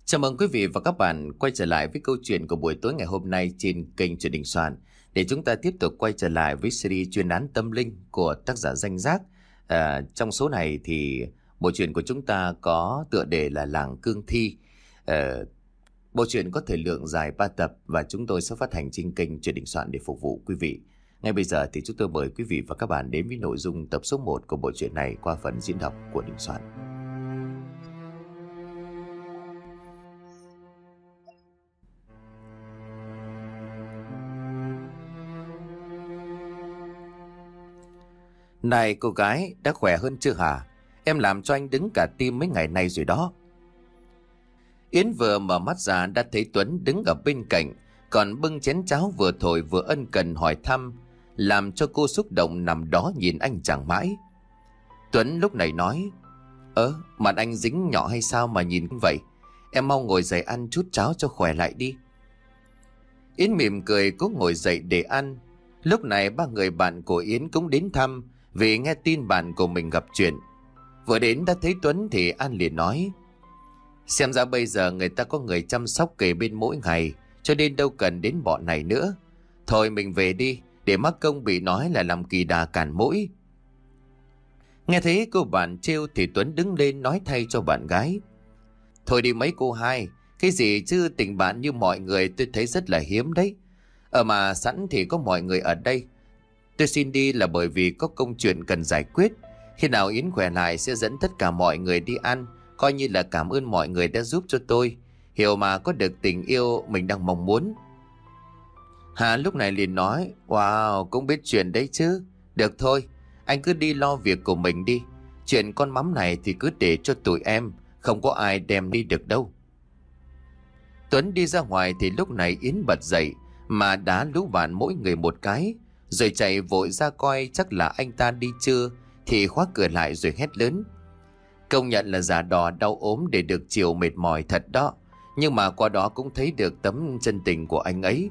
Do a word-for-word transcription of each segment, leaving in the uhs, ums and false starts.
Chào mừng quý vị và các bạn quay trở lại với câu chuyện của buổi tối ngày hôm nay trên kênh Truyện Đình Soạn, để chúng ta tiếp tục quay trở lại với series chuyên án tâm linh của tác giả Danh Giác. À, trong số này thì bộ truyện của chúng ta có tựa đề là Làng Cương Thi. À, bộ truyện có thời lượng dài ba tập và chúng tôi sẽ phát hành trên kênh Truyện Đình Soạn để phục vụ quý vị. Ngay bây giờ thì chúng tôi mời quý vị và các bạn đến với nội dung tập số một của bộ truyện này qua phần diễn đọc của Đình Soạn. Này cô gái, đã khỏe hơn chưa hả? Em làm cho anh đứng cả tim mấy ngày nay rồi đó. Yến vừa mở mắt ra đã thấy Tuấn đứng ở bên cạnh, còn bưng chén cháo vừa thổi vừa ân cần hỏi thăm, làm cho cô xúc động nằm đó nhìn anh chẳng mãi. Tuấn lúc này nói: Ơ, mặt anh dính nhỏ hay sao mà nhìn vậy? Em mau ngồi dậy ăn chút cháo cho khỏe lại đi. Yến mỉm cười cố ngồi dậy để ăn. Lúc này ba người bạn của Yến cũng đến thăm, vì nghe tin bạn của mình gặp chuyện. Vừa đến đã thấy Tuấn thì An liền nói: Xem ra bây giờ người ta có người chăm sóc kề bên mỗi ngày, cho nên đâu cần đến bọn này nữa. Thôi mình về đi, để mắc công bị nói là làm kỳ đà cản mũi. Nghe thấy cô bạn trêu thì Tuấn đứng lên nói thay cho bạn gái: Thôi đi mấy cô hai, cái gì chứ tình bạn như mọi người tôi thấy rất là hiếm đấy. Ở mà sẵn thì có mọi người ở đây. Tôi xin đi là bởi vì có công chuyện cần giải quyết. Khi nào Yến khỏe lại sẽ dẫn tất cả mọi người đi ăn, coi như là cảm ơn mọi người đã giúp cho tôi hiểu mà có được tình yêu mình đang mong muốn. Hà lúc này liền nói: Wow, cũng biết chuyện đấy chứ. Được thôi, anh cứ đi lo việc của mình đi. Chuyện con mắm này thì cứ để cho tụi em, không có ai đem đi được đâu. Tuấn đi ra ngoài thì lúc này Yến bật dậy mà đá lũ bạn mỗi người một cái, rồi chạy vội ra coi chắc là anh ta đi chưa, thì khóa cửa lại rồi hét lớn: Công nhận là già đò đau ốm để được chiều mệt mỏi thật đó, nhưng mà qua đó cũng thấy được tấm chân tình của anh ấy.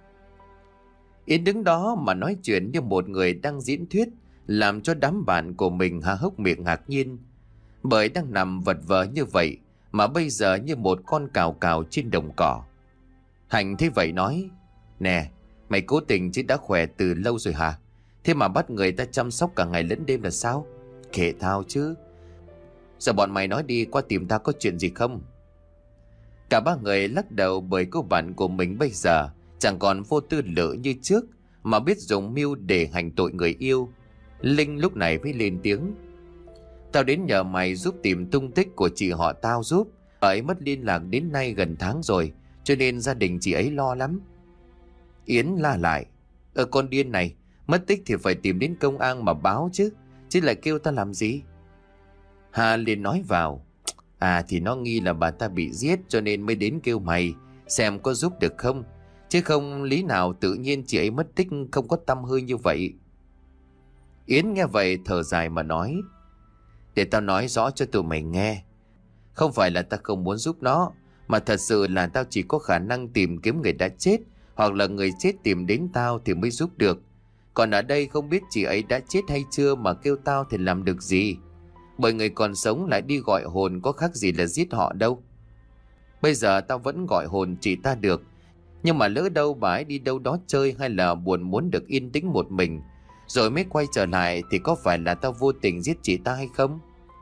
Yến đứng đó mà nói chuyện như một người đang diễn thuyết, làm cho đám bạn của mình há hốc miệng ngạc nhiên. Bởi đang nằm vật vờ như vậy mà bây giờ như một con cào cào trên đồng cỏ. Hạnh thấy vậy nói: Nè, mày cố tình chứ đã khỏe từ lâu rồi hả? Thế mà bắt người ta chăm sóc cả ngày lẫn đêm là sao? Kệ tao chứ. Giờ bọn mày nói đi, qua tìm tao có chuyện gì không? Cả ba người lắc đầu, bởi cô bạn của mình bây giờ chẳng còn vô tư lự như trước, mà biết dùng mưu để hành tội người yêu. Linh lúc này mới lên tiếng: Tao đến nhờ mày giúp tìm tung tích của chị họ tao giúp. Bà ấy mất liên lạc đến nay gần tháng rồi, cho nên gia đình chị ấy lo lắm. Yến la lại: Ờ con điên này, mất tích thì phải tìm đến công an mà báo chứ, chứ lại kêu ta làm gì? Hà liền nói vào: À thì nó nghi là bà ta bị giết cho nên mới đến kêu mày xem có giúp được không, chứ không lý nào tự nhiên chị ấy mất tích không có tăm hơi như vậy. Yến nghe vậy thở dài mà nói: Để tao nói rõ cho tụi mày nghe. Không phải là tao không muốn giúp nó, mà thật sự là tao chỉ có khả năng tìm kiếm người đã chết, hoặc là người chết tìm đến tao thì mới giúp được. Còn ở đây không biết chị ấy đã chết hay chưa mà kêu tao thì làm được gì. Bởi người còn sống lại đi gọi hồn có khác gì là giết họ đâu. Bây giờ tao vẫn gọi hồn chị ta được, nhưng mà lỡ đâu bà ấy đi đâu đó chơi, hay là buồn muốn được yên tĩnh một mình rồi mới quay trở lại, thì có phải là tao vô tình giết chị ta hay không?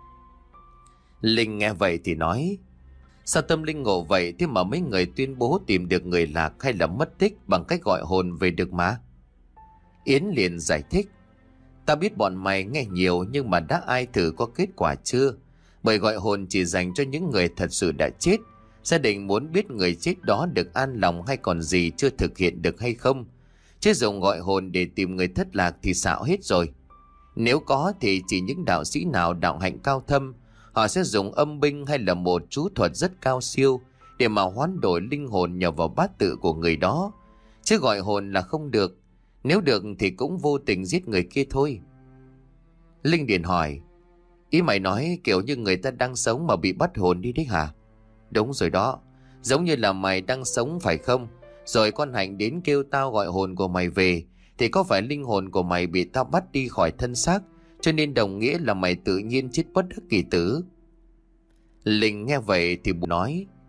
Linh nghe vậy thì nói: Sao tâm linh ngộ vậy, thế mà mấy người tuyên bố tìm được người lạc hay là mất tích bằng cách gọi hồn về được mà? Yến liền giải thích: Tao biết bọn mày nghe nhiều, nhưng mà đã ai thử có kết quả chưa? Bởi gọi hồn chỉ dành cho những người thật sự đã chết. Gia đình muốn biết người chết đó được an lòng hay còn gì chưa thực hiện được hay không. Chứ dùng gọi hồn để tìm người thất lạc thì xạo hết rồi. Nếu có thì chỉ những đạo sĩ nào đạo hạnh cao thâm, họ sẽ dùng âm binh hay là một chú thuật rất cao siêu để mà hoán đổi linh hồn nhờ vào bát tự của người đó. Chứ gọi hồn là không được. Nếu được thì cũng vô tình giết người kia thôi. Linh điện hỏi: Ý mày nói kiểu như người ta đang sống mà bị bắt hồn đi đấy hả? Đúng rồi đó. Giống như là mày đang sống phải không? Rồi con Hạnh đến kêu tao gọi hồn của mày về, thì có phải linh hồn của mày bị tao bắt đi khỏi thân xác, cho nên đồng nghĩa là mày tự nhiên chết bất đắc kỳ tử? Linh nghe vậy thì nói: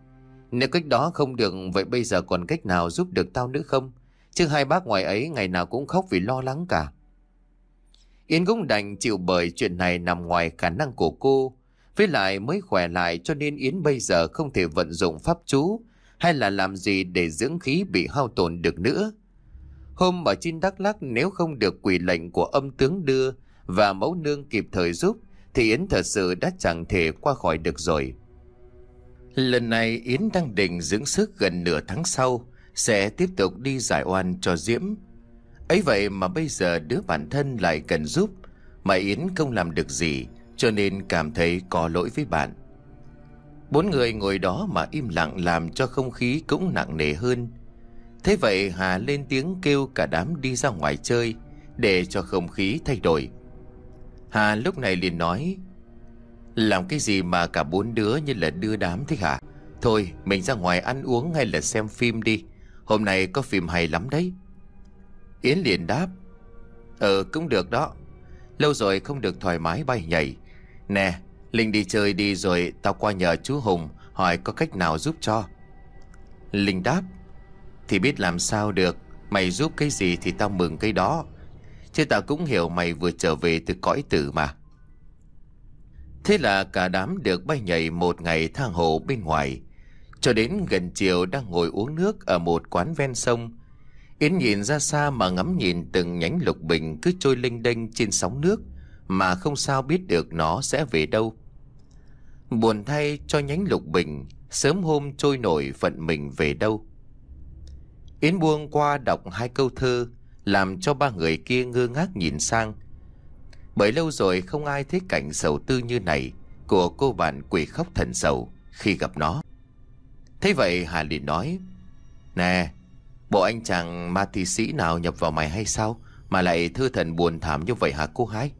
Nếu cách đó không được, vậy bây giờ còn cách nào giúp được tao nữa không? Chứ hai bác ngoài ấy ngày nào cũng khóc vì lo lắng cả. Yến cũng đành chịu bởi chuyện này nằm ngoài khả năng của cô. Với lại mới khỏe lại cho nên Yến bây giờ không thể vận dụng pháp chú hay là làm gì để dưỡng khí bị hao tổn được nữa. Hôm ở trên Đắk Lắk nếu không được quỷ lệnh của âm tướng đưa và mẫu nương kịp thời giúp thì Yến thật sự đã chẳng thể qua khỏi được rồi. Lần này Yến đang định dưỡng sức gần nửa tháng sau sẽ tiếp tục đi giải oan cho Diễm. Ấy vậy mà bây giờ đứa bản thân lại cần giúp mà Yến không làm được gì, cho nên cảm thấy có lỗi với bạn. Bốn người ngồi đó mà im lặng làm cho không khí cũng nặng nề hơn. Thế vậy Hà lên tiếng kêu cả đám đi ra ngoài chơi để cho không khí thay đổi. Hà lúc này liền nói: làm cái gì mà cả bốn đứa như là đưa đám thế hả? Thôi mình ra ngoài ăn uống hay là xem phim đi, hôm nay có phim hay lắm đấy. Yến liền đáp: Ừ cũng được đó, lâu rồi không được thoải mái bay nhảy. Nè Linh đi chơi đi rồi tao qua nhờ chú Hùng hỏi có cách nào giúp cho. Linh đáp: Thì biết làm sao được, mày giúp cái gì thì tao mừng cái đó, chứ tao cũng hiểu mày vừa trở về từ cõi tử mà. Thế là cả đám được bay nhảy một ngày tha hồ bên ngoài. Cho đến gần chiều đang ngồi uống nước ở một quán ven sông, Yến nhìn ra xa mà ngắm nhìn từng nhánh lục bình cứ trôi lênh đênh trên sóng nước mà không sao biết được nó sẽ về đâu. Buồn thay cho nhánh lục bình, sớm hôm trôi nổi phận mình về đâu. Yến buông qua đọc hai câu thơ làm cho ba người kia ngơ ngác nhìn sang. Bởi lâu rồi không ai thấy cảnh sầu tư như này của cô bạn quỷ khóc thần sầu khi gặp nó. Thế vậy Hà liền nói: Nè, bộ anh chàng ma thi sĩ nào nhập vào mày hay sao mà lại thư thần buồn thảm như vậy hả cô Hai?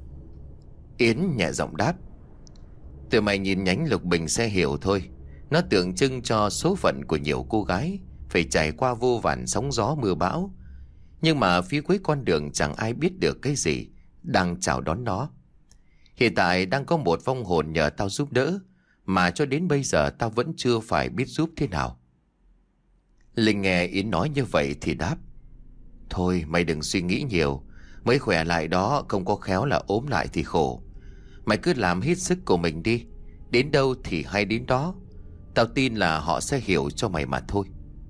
Yến nhẹ giọng đáp: Tụi mày nhìn nhánh lục bình sẽ hiểu thôi. Nó tượng trưng cho số phận của nhiều cô gái phải trải qua vô vàn sóng gió mưa bão. Nhưng mà phía cuối con đường chẳng ai biết được cái gì đang chào đón nó. Hiện tại đang có một vong hồn nhờ tao giúp đỡ, mà cho đến bây giờ tao vẫn chưa phải biết giúp thế nào. Linh nghe Yến nói như vậy thì đáp: Thôi mày đừng suy nghĩ nhiều, mới khỏe lại đó, không có khéo là ốm lại thì khổ. Mày cứ làm hết sức của mình đi, đến đâu thì hay đến đó. Tao tin là họ sẽ hiểu cho mày mà thôi.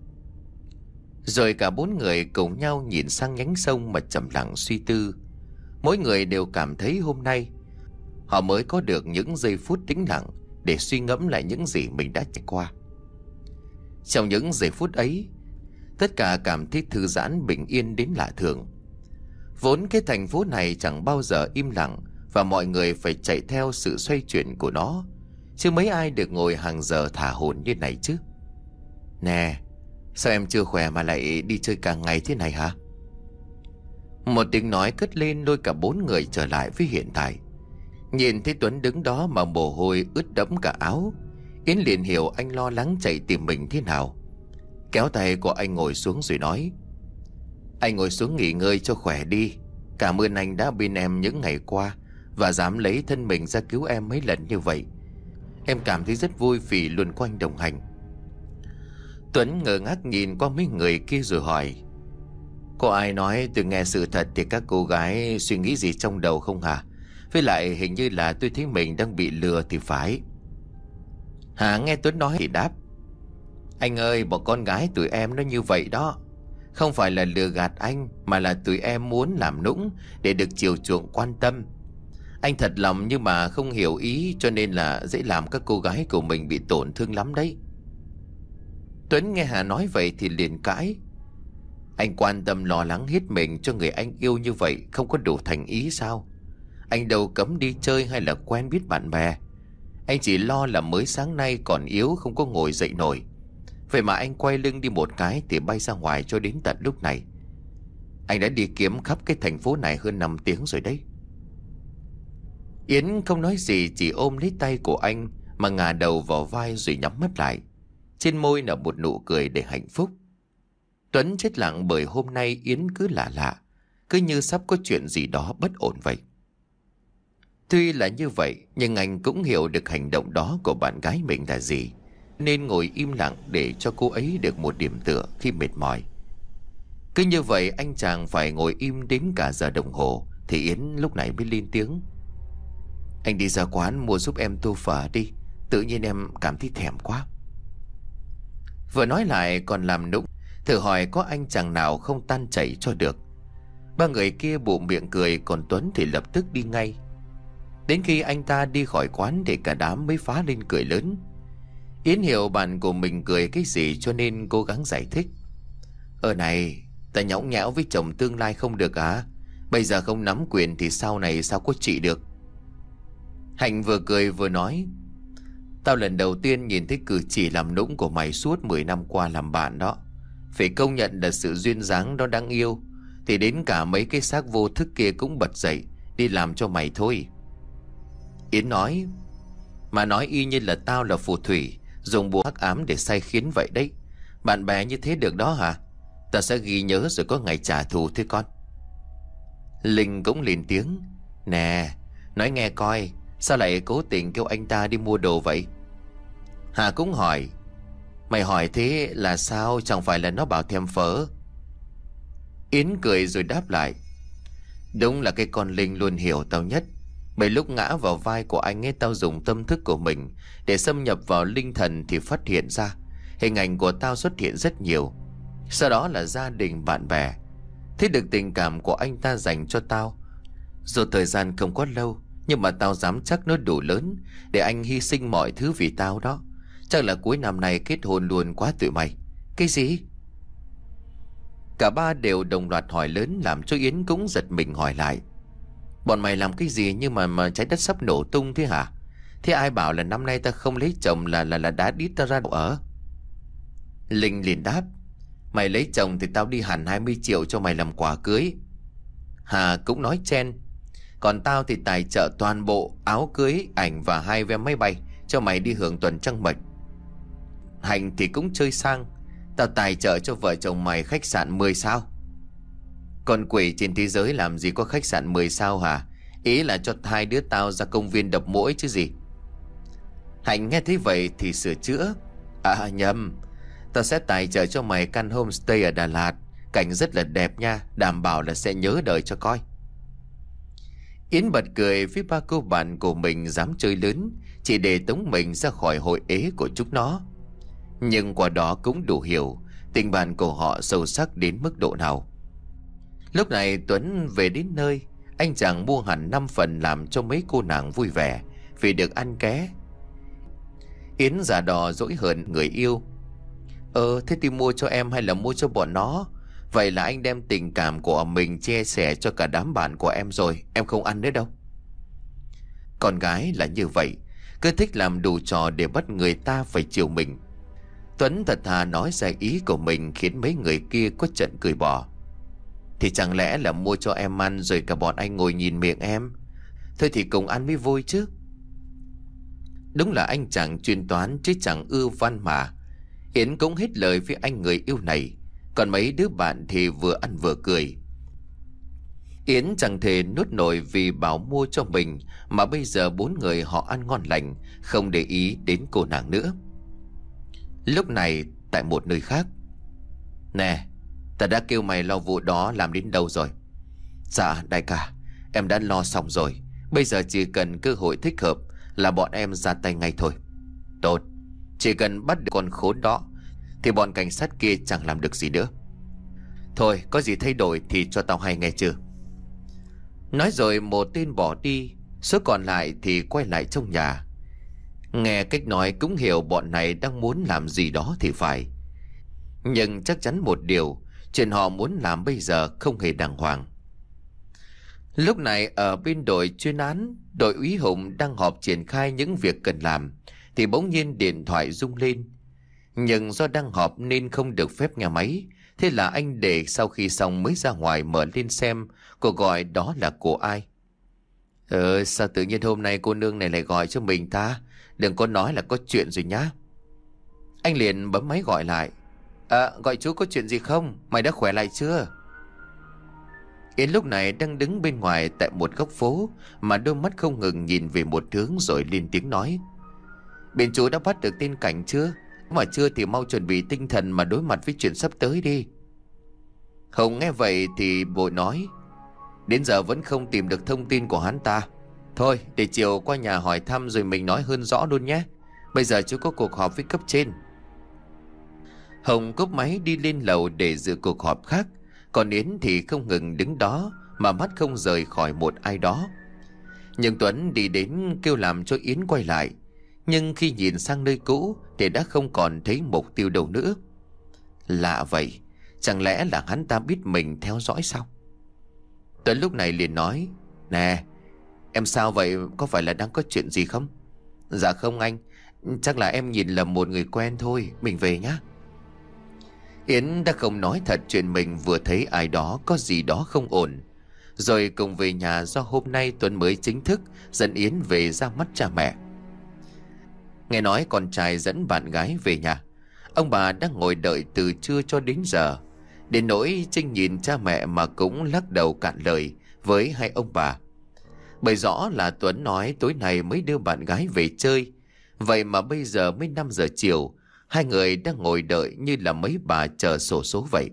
Rồi cả bốn người cùng nhau nhìn sang nhánh sông mà trầm lặng suy tư. Mỗi người đều cảm thấy hôm nay họ mới có được những giây phút tĩnh lặng để suy ngẫm lại những gì mình đã trải qua. Trong những giây phút ấy, tất cả cảm thấy thư giãn bình yên đến lạ thường. Vốn cái thành phố này chẳng bao giờ im lặng và mọi người phải chạy theo sự xoay chuyển của nó, chứ mấy ai được ngồi hàng giờ thả hồn như này chứ. Nè, sao em chưa khỏe mà lại đi chơi cả ngày thế này hả? Một tiếng nói cất lên lôi cả bốn người trở lại với hiện tại. Nhìn thấy Tuấn đứng đó mà mồ hôi ướt đẫm cả áo, Yến liền hiểu anh lo lắng chạy tìm mình thế nào. Kéo tay của anh ngồi xuống rồi nói: Anh ngồi xuống nghỉ ngơi cho khỏe đi. Cảm ơn anh đã bên em những ngày qua và dám lấy thân mình ra cứu em mấy lần như vậy. Em cảm thấy rất vui vì luôn có anh đồng hành. Tuấn ngơ ngác nhìn qua mấy người kia rồi hỏi: Có ai nói tôi nghe sự thật thì các cô gái suy nghĩ gì trong đầu không hả? Với lại hình như là tôi thấy mình đang bị lừa thì phải. Hà nghe Tuấn nói thì đáp: Anh ơi, bọn con gái tụi em nó như vậy đó. Không phải là lừa gạt anh, mà là tụi em muốn làm nũng để được chiều chuộng quan tâm. Anh thật lòng nhưng mà không hiểu ý, cho nên là dễ làm các cô gái của mình bị tổn thương lắm đấy. Tuấn nghe Hà nói vậy thì liền cãi: Anh quan tâm lo lắng hết mình cho người anh yêu như vậy không có đủ thành ý sao? Anh đâu cấm đi chơi hay là quen biết bạn bè. Anh chỉ lo là mới sáng nay còn yếu không có ngồi dậy nổi. Vậy mà anh quay lưng đi một cái thì bay ra ngoài cho đến tận lúc này. Anh đã đi kiếm khắp cái thành phố này hơn năm tiếng rồi đấy. Yến không nói gì, chỉ ôm lấy tay của anh mà ngả đầu vào vai rồi nhắm mắt lại. Trên môi là một nụ cười để hạnh phúc. Tuấn chết lặng bởi hôm nay Yến cứ lạ lạ, cứ như sắp có chuyện gì đó bất ổn vậy. Tuy là như vậy nhưng anh cũng hiểu được hành động đó của bạn gái mình là gì, nên ngồi im lặng để cho cô ấy được một điểm tựa khi mệt mỏi. Cứ như vậy anh chàng phải ngồi im đến cả giờ đồng hồ thì Yến lúc này mới lên tiếng: "Anh đi ra quán mua giúp em tô phở đi, tự nhiên em cảm thấy thèm quá." Vừa nói lại còn làm nũng, thử hỏi có anh chàng nào không tan chảy cho được. Ba người kia bụng miệng cười, còn Tuấn thì lập tức đi ngay. Đến khi anh ta đi khỏi quán thì cả đám mới phá lên cười lớn. Yến hiểu bạn của mình cười cái gì cho nên cố gắng giải thích: "Ờ này, ta nhõng nhẽo với chồng tương lai không được à? Bây giờ không nắm quyền thì sau này sao có chị được?" Hạnh vừa cười vừa nói: "Tao lần đầu tiên nhìn thấy cử chỉ làm nũng của mày suốt mười năm qua làm bạn đó. Phải công nhận là sự duyên dáng đó đáng yêu. Thì đến cả mấy cái xác vô thức kia cũng bật dậy đi làm cho mày thôi." Yến nói: "Mà nói y như là tao là phù thủy dùng bùa hắc ám để sai khiến vậy đấy. Bạn bè như thế được đó hả? Ta sẽ ghi nhớ rồi có ngày trả thù thế con." Linh cũng lên tiếng: "Nè, nói nghe coi, sao lại cố tình kêu anh ta đi mua đồ vậy?" Hà cũng hỏi: "Mày hỏi thế là sao, chẳng phải là nó bảo thèm phở?" Yến cười rồi đáp lại: "Đúng là cái con Linh luôn hiểu tao nhất. Mấy lúc ngã vào vai của anh ấy, tao dùng tâm thức của mình để xâm nhập vào linh thần thì phát hiện ra hình ảnh của tao xuất hiện rất nhiều. Sau đó là gia đình bạn bè. Thấy được tình cảm của anh ta dành cho tao. Dù thời gian không có lâu, nhưng mà tao dám chắc nó đủ lớn để anh hy sinh mọi thứ vì tao đó. Chắc là cuối năm nay kết hôn luôn quá tụi mày." "Cái gì?" Cả ba đều đồng loạt hỏi lớn, làm cho Yến cũng giật mình hỏi lại: "Bọn mày làm cái gì nhưng mà mà trái đất sắp nổ tung thế hả? Thế ai bảo là năm nay ta không lấy chồng là là là đá đít ta ra ở?" Linh liền đáp: "Mày lấy chồng thì tao đi hẳn hai mươi triệu cho mày làm quà cưới." Hà cũng nói chen: "Còn tao thì tài trợ toàn bộ áo cưới, ảnh và hai vé máy bay cho mày đi hưởng tuần trăng mật." Hạnh thì cũng chơi sang: "Tao tài trợ cho vợ chồng mày khách sạn mười sao." "Con quỷ, trên thế giới làm gì có khách sạn mười sao hả? Ý là cho hai đứa tao ra công viên đập muỗi chứ gì." Hạnh nghe thấy vậy thì sửa chữa: "À nhầm, tao sẽ tài trợ cho mày căn homestay ở Đà Lạt, cảnh rất là đẹp nha, đảm bảo là sẽ nhớ đời cho coi." Yến bật cười với ba cô bạn của mình dám chơi lớn chỉ để tống mình ra khỏi hội ế của chúng nó. Nhưng qua đó cũng đủ hiểu tình bạn của họ sâu sắc đến mức độ nào. Lúc này Tuấn về đến nơi, anh chàng mua hẳn năm phần làm cho mấy cô nàng vui vẻ vì được ăn ké. Yến giả đò dỗi hờn người yêu: "Ờ thế thì mua cho em hay là mua cho bọn nó? Vậy là anh đem tình cảm của mình chia sẻ cho cả đám bạn của em rồi, em không ăn nữa đâu." Con gái là như vậy, cứ thích làm đủ trò để bắt người ta phải chiều mình. Tuấn thật thà nói ra ý của mình khiến mấy người kia có trận cười bỏ. "Thì chẳng lẽ là mua cho em ăn rồi cả bọn anh ngồi nhìn miệng em? Thôi thì cùng ăn mới vui chứ." Đúng là anh chàng chuyên toán chứ chẳng ưa văn mà. Yến cũng hết lời với anh người yêu này, còn mấy đứa bạn thì vừa ăn vừa cười. Yến chẳng thể nuốt nổi vì bảo mua cho mình mà bây giờ bốn người họ ăn ngon lành, không để ý đến cô nàng nữa. Lúc này tại một nơi khác: "Nè, ta đã kêu mày lo vụ đó làm đến đâu rồi?" "Dạ đại ca, em đã lo xong rồi. Bây giờ chỉ cần cơ hội thích hợp là bọn em ra tay ngay thôi." "Tốt, chỉ cần bắt được con khốn đó thì bọn cảnh sát kia chẳng làm được gì nữa. Thôi có gì thay đổi thì cho tao hay nghe chưa?" Nói rồi một tên bỏ đi, số còn lại thì quay lại trong nhà. Nghe cách nói cũng hiểu bọn này đang muốn làm gì đó thì phải. Nhưng chắc chắn một điều, chuyện họ muốn làm bây giờ không hề đàng hoàng. Lúc này ở bên đội chuyên án, đội úy Hùng đang họp triển khai những việc cần làm thì bỗng nhiên điện thoại rung lên. Nhưng do đang họp nên không được phép nghe máy, thế là anh để sau khi xong mới ra ngoài mở lên xem cuộc gọi đó là của ai. Ờ sao tự nhiên hôm nay cô nương này lại gọi cho mình ta? Đừng có nói là có chuyện rồi nhá. Anh liền bấm máy gọi lại: "À gọi chú có chuyện gì không? Mày đã khỏe lại chưa?" Yến lúc này đang đứng bên ngoài tại một góc phố mà đôi mắt không ngừng nhìn về một hướng rồi lên tiếng nói: "Bên chú đã bắt được tên Cảnh chưa? Mà chưa thì mau chuẩn bị tinh thần mà đối mặt với chuyện sắp tới đi. Hồng nghe vậy thì vội nói, đến giờ vẫn không tìm được thông tin của hắn ta. Thôi để chiều qua nhà hỏi thăm rồi mình nói hơn rõ luôn nhé. Bây giờ chú có cuộc họp với cấp trên. Hồng cúp máy đi lên lầu để dự cuộc họp khác. Còn Yến thì không ngừng đứng đó mà mắt không rời khỏi một ai đó. Nhưng Tuấn đi đến kêu làm cho Yến quay lại. Nhưng khi nhìn sang nơi cũ thì đã không còn thấy mục tiêu đâu nữa. Lạ vậy, chẳng lẽ là hắn ta biết mình theo dõi sao? Tuấn lúc này liền nói, nè, em sao vậy, có phải là đang có chuyện gì không? Dạ không anh, chắc là em nhìn lầm một người quen thôi, mình về nhá. Yến đã không nói thật chuyện mình vừa thấy ai đó có gì đó không ổn. Rồi cùng về nhà, do hôm nay Tuấn mới chính thức dẫn Yến về ra mắt cha mẹ. Nghe nói con trai dẫn bạn gái về nhà, ông bà đang ngồi đợi từ trưa cho đến giờ. Đến nỗi Trinh nhìn cha mẹ mà cũng lắc đầu cạn lời với hai ông bà. Bởi rõ là Tuấn nói tối nay mới đưa bạn gái về chơi. Vậy mà bây giờ mới năm giờ chiều, hai người đang ngồi đợi như là mấy bà chờ xổ số vậy.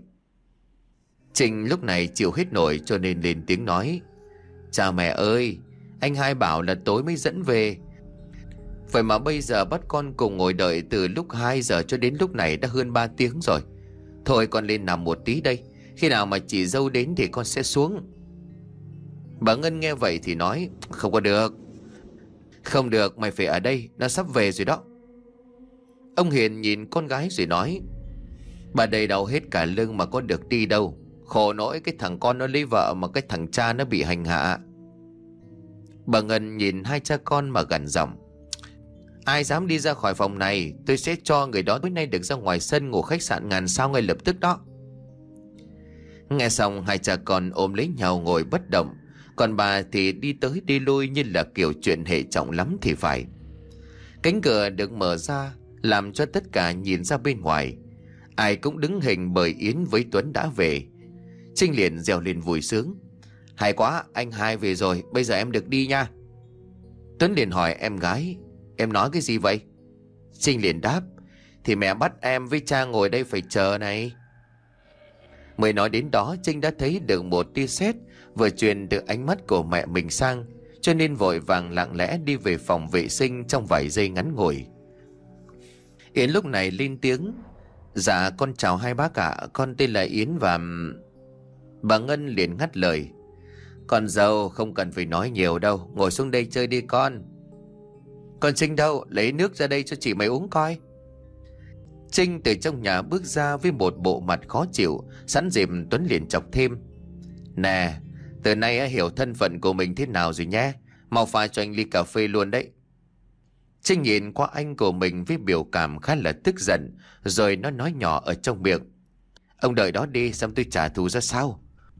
Trinh lúc này chịu hết nổi cho nên lên tiếng nói, cha mẹ ơi, anh hai bảo là tối mới dẫn về. Vậy mà bây giờ bắt con cùng ngồi đợi từ lúc hai giờ cho đến lúc này đã hơn ba tiếng rồi. Thôi con lên nằm một tí đây, khi nào mà chị dâu đến thì con sẽ xuống. Bà Ngân nghe vậy thì nói, không có được. Không được, mày phải ở đây, nó sắp về rồi đó. Ông Hiền nhìn con gái rồi nói, bà đầy đau hết cả lưng mà có được đi đâu. Khổ nỗi cái thằng con nó lấy vợ mà cái thằng cha nó bị hành hạ. Bà Ngân nhìn hai cha con mà gằn giọng, ai dám đi ra khỏi phòng này, tôi sẽ cho người đó tối nay được ra ngoài sân ngủ khách sạn ngàn sao ngay lập tức đó. Nghe xong hai cha con ôm lấy nhau ngồi bất động. Còn bà thì đi tới đi lui như là kiểu chuyện hệ trọng lắm thì phải. Cánh cửa được mở ra làm cho tất cả nhìn ra bên ngoài. Ai cũng đứng hình bởi Yến với Tuấn đã về. Trinh liền reo lên vui sướng, hay quá, anh hai về rồi, bây giờ em được đi nha. Tuấn liền hỏi em gái, em nói cái gì vậy? Trinh liền đáp, thì mẹ bắt em với cha ngồi đây phải chờ này. Mới nói đến đó, Trinh đã thấy được một tia sét vừa truyền từ ánh mắt của mẹ mình sang, cho nên vội vàng lặng lẽ đi về phòng vệ sinh trong vài giây ngắn ngủi. Yến lúc này lên tiếng, dạ con chào hai bác ạ, con tên là Yến và... Bà Ngân liền ngắt lời, con dâu không cần phải nói nhiều đâu, ngồi xuống đây chơi đi con. Con Trinh đâu, lấy nước ra đây cho chị mày uống coi. Trinh từ trong nhà bước ra với một bộ mặt khó chịu, sẵn dịp Tuấn liền chọc thêm, nè, từ nay hiểu thân phận của mình thế nào rồi nhé, mau pha cho anh ly cà phê luôn đấy. Trinh nhìn qua anh của mình với biểu cảm khá là tức giận, rồi nó nói nhỏ ở trong miệng, ông đợi đó đi xem tôi trả thù ra sao.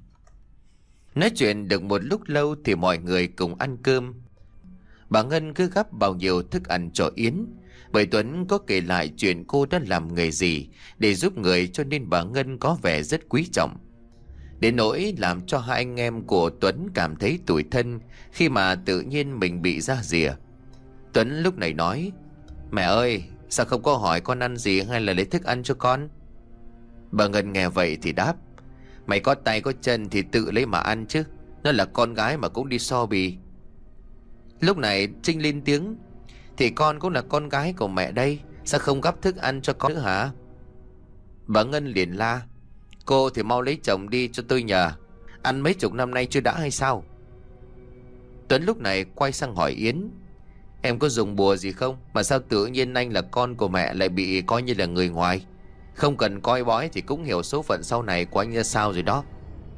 Nói chuyện được một lúc lâu thì mọi người cùng ăn cơm. Bà Ngân cứ gắp bao nhiêu thức ăn cho Yến, bởi Tuấn có kể lại chuyện cô đã làm nghề gì để giúp người, cho nên bà Ngân có vẻ rất quý trọng. Đến nỗi làm cho hai anh em của Tuấn cảm thấy tủi thân khi mà tự nhiên mình bị ra rìa. Tuấn lúc này nói, mẹ ơi, sao không có hỏi con ăn gì hay là lấy thức ăn cho con? Bà Ngân nghe vậy thì đáp, mày có tay có chân thì tự lấy mà ăn chứ, nó là con gái mà cũng đi so bì. Lúc này Trinh lên tiếng, thì con cũng là con gái của mẹ đây, sao không gắp thức ăn cho con nữa hả? Bà Ngân liền la, cô thì mau lấy chồng đi cho tôi nhờ, ăn mấy chục năm nay chưa đã hay sao? Tuấn lúc này quay sang hỏi Yến, em có dùng bùa gì không mà sao tự nhiên anh là con của mẹ lại bị coi như là người ngoài? Không cần coi bói thì cũng hiểu số phận sau này của anh ra sao rồi đó.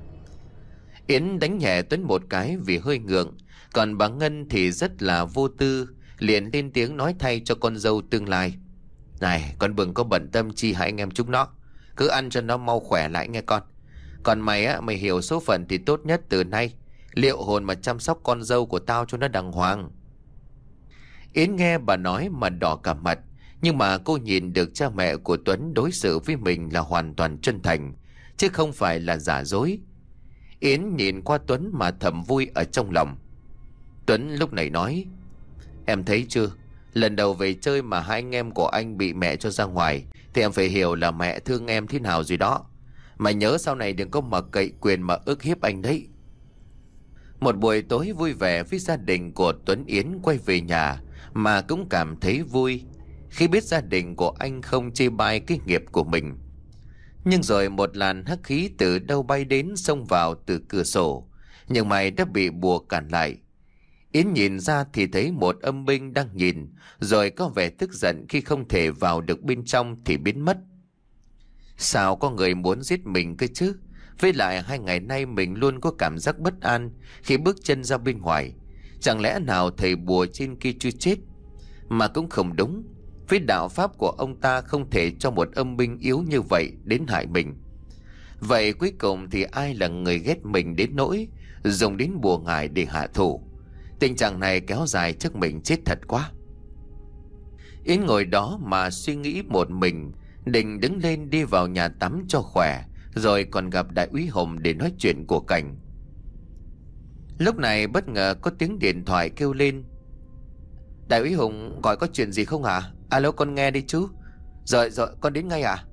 Yến đánh nhẹ Tuấn một cái vì hơi ngượng, còn bà Ngân thì rất là vô tư, liền lên tiếng nói thay cho con dâu tương lai, này con đừng có bận tâm chi hai anh em chúng nó, cứ ăn cho nó mau khỏe lại nghe con. Còn mày á, mày hiểu số phận thì tốt nhất từ nay liệu hồn mà chăm sóc con dâu của tao cho nó đàng hoàng. Yến nghe bà nói mà đỏ cả mặt, nhưng mà cô nhìn được cha mẹ của Tuấn đối xử với mình là hoàn toàn chân thành, chứ không phải là giả dối. Yến nhìn qua Tuấn mà thầm vui ở trong lòng. Tuấn lúc này nói, em thấy chưa, Lần đầu về chơi mà hai anh em của anh bị mẹ cho ra ngoài thì em phải hiểu là mẹ thương em thế nào rồi đó. Mày nhớ sau này đừng có mặc cậy quyền mà ức hiếp anh đấy. Một buổi tối vui vẻ với gia đình của Tuấn Yến quay về nhà mà cũng cảm thấy vui khi biết gia đình của anh không chê bai cái nghiệp của mình. Nhưng rồi một làn hắc khí từ đâu bay đến xông vào từ cửa sổ, nhưng mày đã bị bùa cản lại. Yến nhìn ra thì thấy một âm binh đang nhìn, rồi có vẻ tức giận khi không thể vào được bên trong thì biến mất. Sao có người muốn giết mình cơ chứ? Với lại hai ngày nay mình luôn có cảm giác bất an khi bước chân ra bên ngoài. Chẳng lẽ nào thầy bùa trên kia chưa chết? Mà cũng không đúng. Với đạo pháp của ông ta không thể cho một âm binh yếu như vậy đến hại mình. Vậy cuối cùng thì ai là người ghét mình đến nỗi dùng đến bùa ngải để hạ thủ? Tình trạng này kéo dài chắc mình chết thật quá. Yến ngồi đó mà suy nghĩ một mình, định đứng lên đi vào nhà tắm cho khỏe, rồi còn gặp đại úy Hùng để nói chuyện của Cảnh. Lúc này bất ngờ có tiếng điện thoại kêu lên. Đại úy Hùng gọi có chuyện gì không hả? Alo, con nghe đi chú. Rồi rồi con đến ngay à?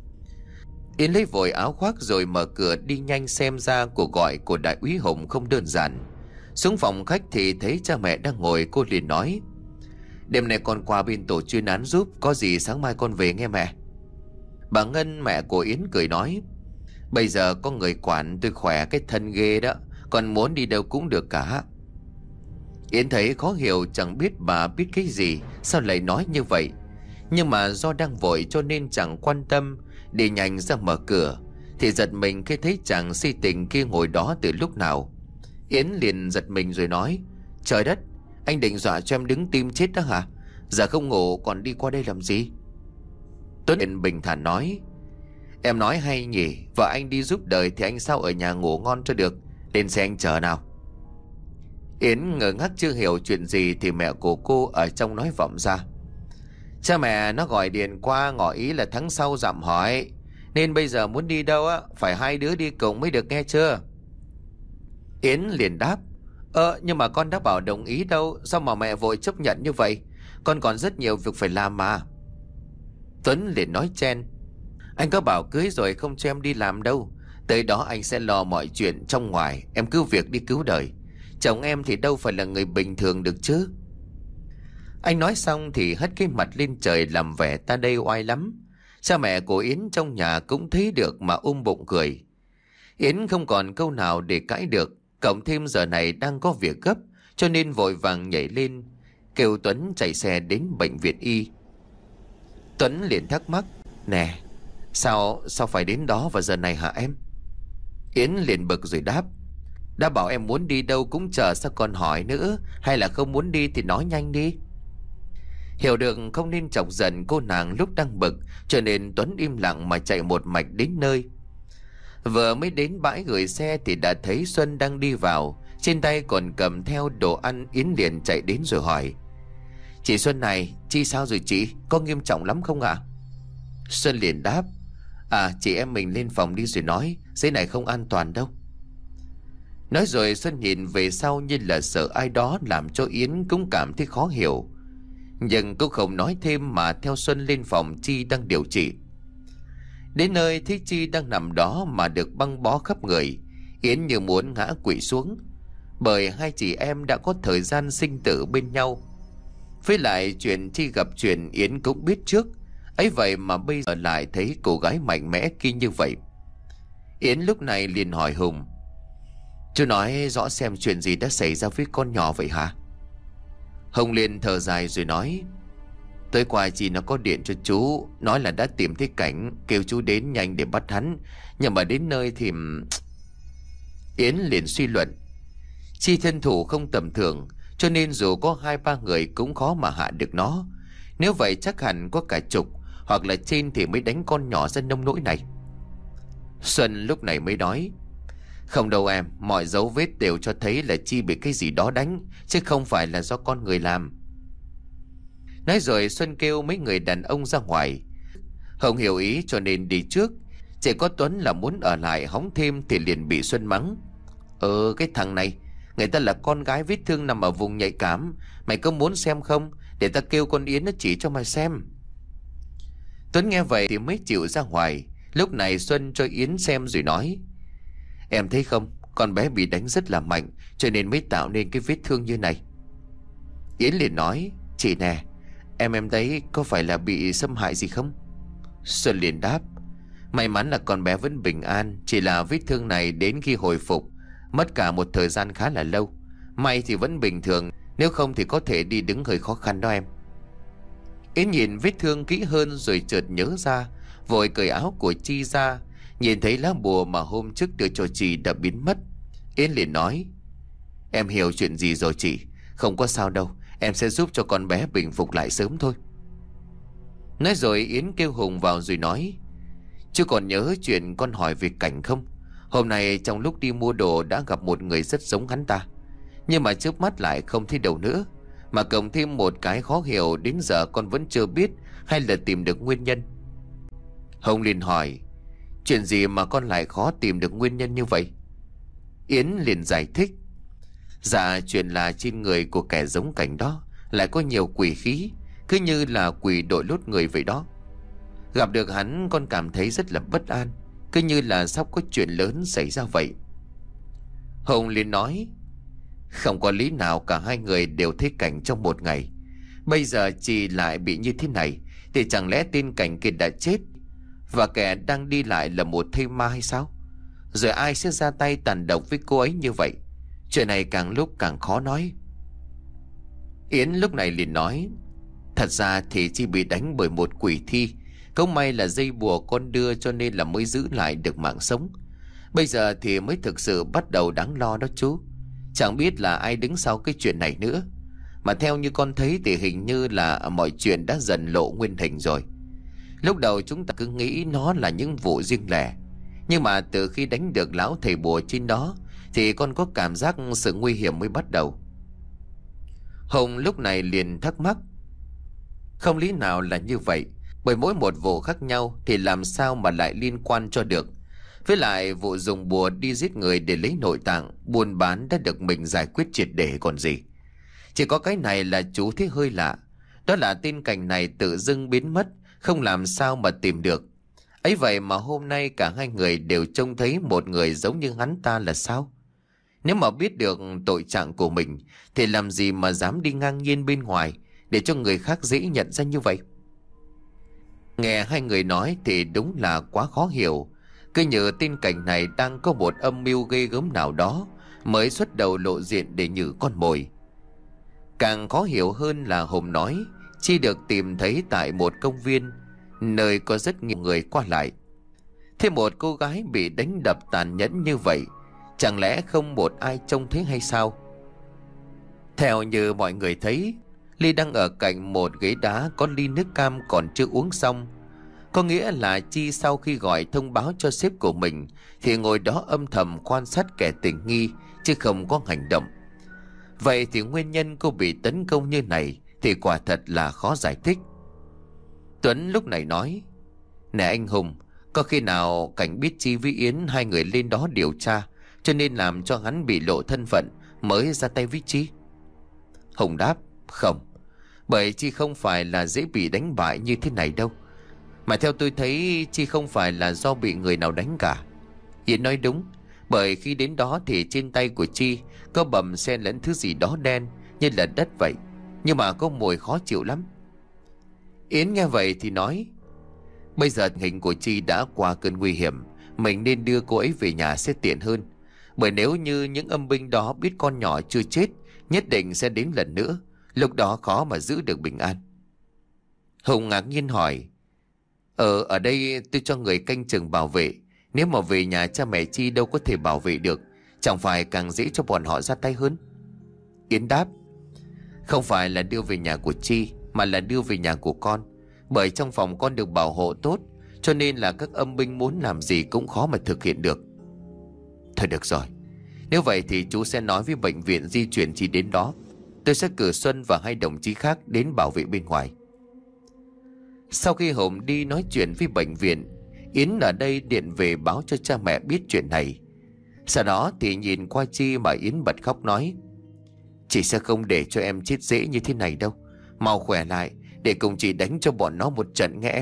Yến lấy vội áo khoác rồi mở cửa đi nhanh, xem ra cuộc gọi của đại úy Hùng không đơn giản. Xuống phòng khách thì thấy cha mẹ đang ngồi, cô liền nói: Đêm nay con qua bên tổ chuyên án giúp, có gì sáng mai con về nghe mẹ. Bà Ngân, mẹ của Yến, cười nói: Bây giờ có người quản tôi khỏe cái thân ghê đó, còn muốn đi đâu cũng được cả. Yến thấy khó hiểu, chẳng biết bà biết cái gì, sao lại nói như vậy. Nhưng mà do đang vội cho nên chẳng quan tâm, đi nhanh ra mở cửa thì giật mình khi thấy chàng si tình kia ngồi đó từ lúc nào. Yến liền giật mình rồi nói: Trời đất, anh định dọa cho em đứng tim chết đó hả? Giờ không ngủ còn đi qua đây làm gì? Tuấn Yến bình thản nói: Em nói hay nhỉ, vợ anh đi giúp đời thì anh sao ở nhà ngủ ngon cho được. Lên xe anh chờ nào. Yến ngơ ngác chưa hiểu chuyện gì thì mẹ của cô ở trong nói vọng ra: Cha mẹ nó gọi điện qua ngỏ ý là tháng sau dặm hỏi, nên bây giờ muốn đi đâu á phải hai đứa đi cùng mới được, nghe chưa? Yến liền đáp: Ờ nhưng mà con đã bảo đồng ý đâu, sao mà mẹ vội chấp nhận như vậy? Con còn rất nhiều việc phải làm mà. Tuấn liền nói chen: Anh có bảo cưới rồi không cho em đi làm đâu. Tới đó anh sẽ lo mọi chuyện trong ngoài, em cứ việc đi cứu đời. Chồng em thì đâu phải là người bình thường được chứ. Anh nói xong thì hất cái mặt lên trời làm vẻ ta đây oai lắm. Cha mẹ của Yến trong nhà cũng thấy được mà ôm bụng cười. Yến không còn câu nào để cãi được, cộng thêm giờ này đang có việc gấp cho nên vội vàng nhảy lên kêu Tuấn chạy xe đến bệnh viện y. Tuấn liền thắc mắc: Nè, sao sao phải đến đó vào giờ này hả em? Yến liền bực rồi đáp: Đã bảo em muốn đi đâu cũng chờ, sao còn hỏi nữa? Hay là không muốn đi thì nói nhanh đi. Hiểu được không nên chọc giận cô nàng lúc đang bực, cho nên Tuấn im lặng mà chạy một mạch đến nơi. Vừa mới đến bãi gửi xe thì đã thấy Xuân đang đi vào, trên tay còn cầm theo đồ ăn. Yến liền chạy đến rồi hỏi: Chị Xuân này, chị sao rồi chị? Có nghiêm trọng lắm không ạ? À? Xuân liền đáp: À, chị em mình lên phòng đi rồi nói, dưới này không an toàn đâu. Nói rồi Xuân nhìn về sau như là sợ ai đó, làm cho Yến cũng cảm thấy khó hiểu. Nhưng cô không nói thêm mà theo Xuân lên phòng Chi đang điều trị. Đến nơi thấy Chi đang nằm đó mà được băng bó khắp người, Yến như muốn ngã quỵ xuống. Bởi hai chị em đã có thời gian sinh tử bên nhau. Với lại chuyện Chi gặp chuyện Yến cũng biết trước, ấy vậy mà bây giờ lại thấy cô gái mạnh mẽ kia như vậy. Yến lúc này liền hỏi Hùng: Chú nói rõ xem chuyện gì đã xảy ra với con nhỏ vậy hả? Hùng liền thở dài rồi nói: Tối qua chị nó có điện cho chú, nói là đã tìm thấy Cảnh, kêu chú đến nhanh để bắt hắn. Nhưng mà đến nơi thì... Yến liền suy luận: Chi thân thủ không tầm thường, cho nên dù có hai ba người cũng khó mà hạ được nó. Nếu vậy chắc hẳn có cả chục hoặc là trên thì mới đánh con nhỏ ra nông nỗi này. Xuân lúc này mới nói: Không đâu em, mọi dấu vết đều cho thấy là Chi bị cái gì đó đánh, chứ không phải là do con người làm. Nói rồi Xuân kêu mấy người đàn ông ra ngoài. Hồng hiểu ý cho nên đi trước. Chỉ có Tuấn là muốn ở lại hóng thêm thì liền bị Xuân mắng: Ờ cái thằng này, người ta là con gái vết thương nằm ở vùng nhạy cảm, mày có muốn xem không? Để ta kêu con Yến nó chỉ cho mà xem. Tuấn nghe vậy thì mới chịu ra ngoài. Lúc này Xuân cho Yến xem rồi nói: Em thấy không, con bé bị đánh rất là mạnh, cho nên mới tạo nên cái vết thương như này. Yến liền nói: Chị nè, em em đấy có phải là bị xâm hại gì không? Xuân liền đáp: May mắn là con bé vẫn bình an, chỉ là vết thương này đến khi hồi phục mất cả một thời gian khá là lâu. May thì vẫn bình thường, nếu không thì có thể đi đứng hơi khó khăn đó em. Yến nhìn vết thương kỹ hơn rồi chợt nhớ ra, vội cởi áo của Chi ra. Nhìn thấy lá bùa mà hôm trước đưa cho chị đã biến mất. Yến liền nói: Em hiểu chuyện gì rồi chị, không có sao đâu, em sẽ giúp cho con bé bình phục lại sớm thôi. Nói rồi Yến kêu Hùng vào rồi nói: Chứ còn nhớ chuyện con hỏi về Cảnh không? Hôm nay trong lúc đi mua đồ đã gặp một người rất giống hắn ta, nhưng mà chớp mắt lại không thấy đâu nữa. Mà cộng thêm một cái khó hiểu đến giờ con vẫn chưa biết hay là tìm được nguyên nhân. Hùng liền hỏi: Chuyện gì mà con lại khó tìm được nguyên nhân như vậy? Yến liền giải thích: Dạ chuyện là trên người của kẻ giống Cảnh đó lại có nhiều quỷ khí, cứ như là quỷ đội lốt người vậy đó. Gặp được hắn con cảm thấy rất là bất an, cứ như là sắp có chuyện lớn xảy ra vậy. Hùng liền nói: Không có lý nào cả hai người đều thấy Cảnh trong một ngày. Bây giờ chị lại bị như thế này, thì chẳng lẽ tên Cảnh kia đã chết và kẻ đang đi lại là một thây ma hay sao? Rồi ai sẽ ra tay tàn độc với cô ấy như vậy? Chuyện này càng lúc càng khó nói. Yến lúc này liền nói: Thật ra thì chị bị đánh bởi một quỷ thi. Không may là dây bùa con đưa cho nên là mới giữ lại được mạng sống. Bây giờ thì mới thực sự bắt đầu đáng lo đó chú. Chẳng biết là ai đứng sau cái chuyện này nữa. Mà theo như con thấy thì hình như là mọi chuyện đã dần lộ nguyên hình rồi. Lúc đầu chúng ta cứ nghĩ nó là những vụ riêng lẻ, nhưng mà từ khi đánh được lão thầy bùa trên đó thì con có cảm giác sự nguy hiểm mới bắt đầu. Hùng lúc này liền thắc mắc: Không lý nào là như vậy, bởi mỗi một vụ khác nhau thì làm sao mà lại liên quan cho được. Với lại vụ dùng bùa đi giết người để lấy nội tạng, buôn bán đã được mình giải quyết triệt để còn gì. Chỉ có cái này là chú thấy hơi lạ. Đó là tên Cảnh này tự dưng biến mất, không làm sao mà tìm được. Ấy vậy mà hôm nay cả hai người đều trông thấy một người giống như hắn ta là sao? Nếu mà biết được tội trạng của mình thì làm gì mà dám đi ngang nhiên bên ngoài để cho người khác dễ nhận ra như vậy? Nghe hai người nói thì đúng là quá khó hiểu. Cứ như tên Cảnh này đang có một âm mưu ghê gớm nào đó mới xuất đầu lộ diện để nhử con mồi. Càng khó hiểu hơn là Hùng nói Chi được tìm thấy tại một công viên, nơi có rất nhiều người qua lại. Thế một cô gái bị đánh đập tàn nhẫn như vậy, chẳng lẽ không một ai trông thấy hay sao? Theo như mọi người thấy, Ly đang ở cạnh một ghế đá có ly nước cam còn chưa uống xong. Có nghĩa là Chi sau khi gọi thông báo cho sếp của mình thì ngồi đó âm thầm quan sát kẻ tình nghi, chứ không có hành động. Vậy thì nguyên nhân cô bị tấn công như này thì quả thật là khó giải thích. Tuấn lúc này nói: Nè anh Hùng, có khi nào Cảnh biết Chi với Yến hai người lên đó điều tra, cho nên làm cho hắn bị lộ thân phận mới ra tay với Chi? Hùng đáp: Không, bởi Chi không phải là dễ bị đánh bại như thế này đâu. Mà theo tôi thấy Chi không phải là do bị người nào đánh cả. Yến nói đúng, bởi khi đến đó thì trên tay của Chi có bầm xen lẫn thứ gì đó đen như là đất vậy, nhưng mà có mùi khó chịu lắm. Yến nghe vậy thì nói: Bây giờ hình của Chi đã qua cơn nguy hiểm, mình nên đưa cô ấy về nhà sẽ tiện hơn. Bởi nếu như những âm binh đó biết con nhỏ chưa chết, nhất định sẽ đến lần nữa, lúc đó khó mà giữ được bình an. Hùng ngạc nhiên hỏi: Ờ, ở đây tôi cho người canh chừng bảo vệ, nếu mà về nhà cha mẹ Chi đâu có thể bảo vệ được, chẳng phải càng dễ cho bọn họ ra tay hơn? Yến đáp: Không phải là đưa về nhà của Chi, mà là đưa về nhà của con. Bởi trong phòng con được bảo hộ tốt, cho nên là các âm binh muốn làm gì cũng khó mà thực hiện được. Thôi được rồi, nếu vậy thì chú sẽ nói với bệnh viện di chuyển Chi đến đó. Tôi sẽ cử Xuân và hai đồng chí khác đến bảo vệ bên ngoài. Sau khi Hùng đi nói chuyện với bệnh viện, Yến ở đây điện về báo cho cha mẹ biết chuyện này. Sau đó thì nhìn qua Chi mà Yến bật khóc nói: Chị sẽ không để cho em chết dễ như thế này đâu. Mau khỏe lại để cùng chị đánh cho bọn nó một trận nghe em.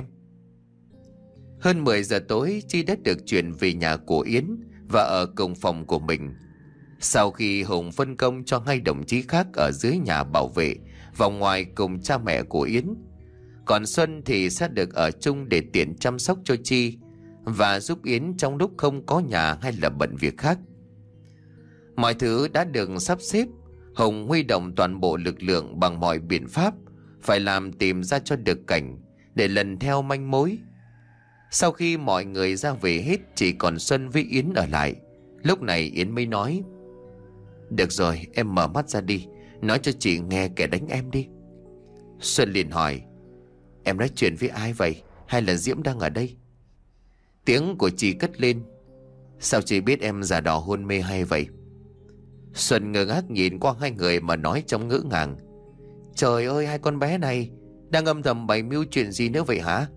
Hơn mười giờ tối, Chi đã được chuyển về nhà của Yến và ở cùng phòng của mình. Sau khi Hùng phân công cho hai đồng chí khác ở dưới nhà bảo vệ vòng ngoài cùng cha mẹ của Yến, còn Xuân thì sẽ được ở chung để tiện chăm sóc cho Chi và giúp Yến trong lúc không có nhà hay là bận việc khác. Mọi thứ đã được sắp xếp. Hùng huy động toàn bộ lực lượng bằng mọi biện pháp, phải làm tìm ra cho được Cảnh để lần theo manh mối. Sau khi mọi người ra về hết, chỉ còn Xuân với Yến ở lại. Lúc này Yến mới nói: "Được rồi, em mở mắt ra đi, nói cho chị nghe kẻ đánh em đi." Xuân liền hỏi: "Em nói chuyện với ai vậy? Hay là Diễm đang ở đây?" Tiếng của chị cất lên: "Sao chị biết em giả đò hôn mê hay vậy?" Xuân ngơ ngác nhìn qua hai người mà nói trong ngỡ ngàng: "Trời ơi, hai con bé này đang âm thầm bày mưu chuyện gì nữa vậy hả?"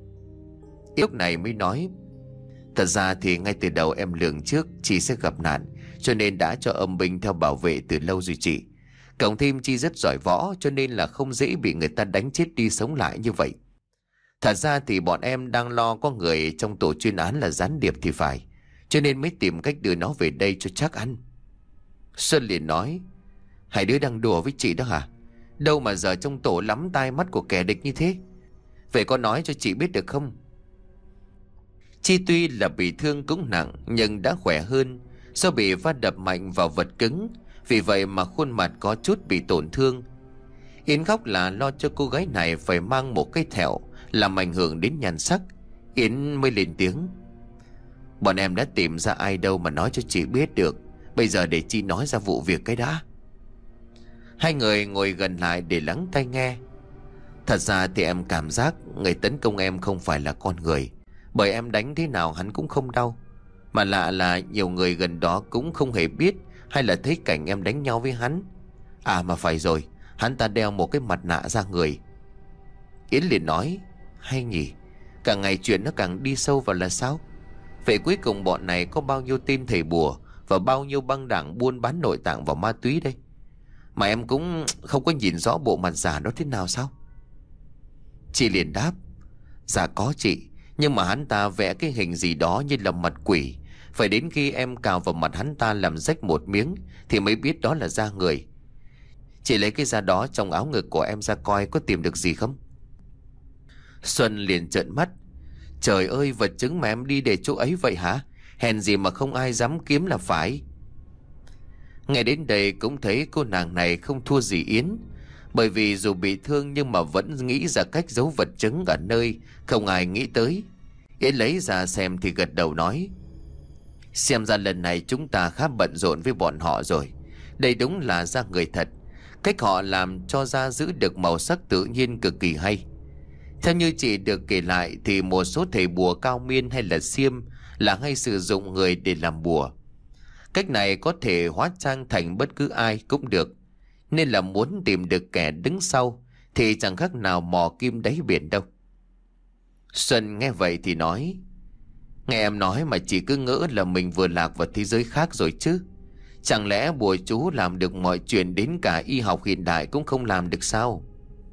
Lúc này mới nói: "Thật ra thì ngay từ đầu em lường trước chị sẽ gặp nạn, cho nên đã cho âm binh theo bảo vệ từ lâu rồi chị. Cộng thêm Chi rất giỏi võ, cho nên là không dễ bị người ta đánh chết đi sống lại như vậy. Thật ra thì bọn em đang lo có người trong tổ chuyên án là gián điệp thì phải, cho nên mới tìm cách đưa nó về đây cho chắc ăn." Xuân liền nói: "Hai đứa đang đùa với chị đó hả? Đâu mà giờ trong tổ lắm tai mắt của kẻ địch như thế. Vậy có nói cho chị biết được không?" Chi tuy là bị thương cũng nặng nhưng đã khỏe hơn do bị va đập mạnh vào vật cứng, vì vậy mà khuôn mặt có chút bị tổn thương. Yến khóc là lo cho cô gái này phải mang một cái thẹo làm ảnh hưởng đến nhan sắc. Yến mới lên tiếng: "Bọn em đã tìm ra ai đâu mà nói cho chị biết được. Bây giờ để chị nói ra vụ việc cái đã." Hai người ngồi gần lại để lắng tai nghe. Thật ra thì em cảm giác người tấn công em không phải là con người, bởi em đánh thế nào hắn cũng không đau. Mà lạ là nhiều người gần đó cũng không hề biết hay là thấy cảnh em đánh nhau với hắn. À mà phải rồi, hắn ta đeo một cái mặt nạ ra người." Yến liền nói: "Hay nhỉ, càng ngày chuyện nó càng đi sâu vào là sao? Vậy cuối cùng bọn này có bao nhiêu tên thầy bùa và bao nhiêu băng đảng buôn bán nội tạng vào ma túy đây? Mà em cũng không có nhìn rõ bộ mặt giả đó thế nào sao?" Chị liền đáp: "Dạ có chị, nhưng mà hắn ta vẽ cái hình gì đó như là mặt quỷ. Phải đến khi em cào vào mặt hắn ta làm rách một miếng thì mới biết đó là da người. Chị lấy cái da đó trong áo ngực của em ra coi có tìm được gì không?" Xuân liền trợn mắt: "Trời ơi, vật chứng mà em đi để chỗ ấy vậy hả? Hèn gì mà không ai dám kiếm là phải." Nghe đến đây cũng thấy cô nàng này không thua gì Yến, bởi vì dù bị thương nhưng mà vẫn nghĩ ra cách giấu vật chứng ở nơi không ai nghĩ tới. Yến lấy ra xem thì gật đầu nói: "Xem ra lần này chúng ta khá bận rộn với bọn họ rồi. Đây đúng là da người thật. Cách họ làm cho da giữ được màu sắc tự nhiên cực kỳ hay. Theo như chị được kể lại thì một số thầy bùa cao miên hay là xiêm là hay sử dụng người để làm bùa. Cách này có thể hóa trang thành bất cứ ai cũng được, nên là muốn tìm được kẻ đứng sau thì chẳng khác nào mò kim đáy biển đâu." Xuân nghe vậy thì nói: "Nghe em nói mà chị cứ ngỡ là mình vừa lạc vào thế giới khác rồi chứ. Chẳng lẽ bùa chú làm được mọi chuyện đến cả y học hiện đại cũng không làm được sao?"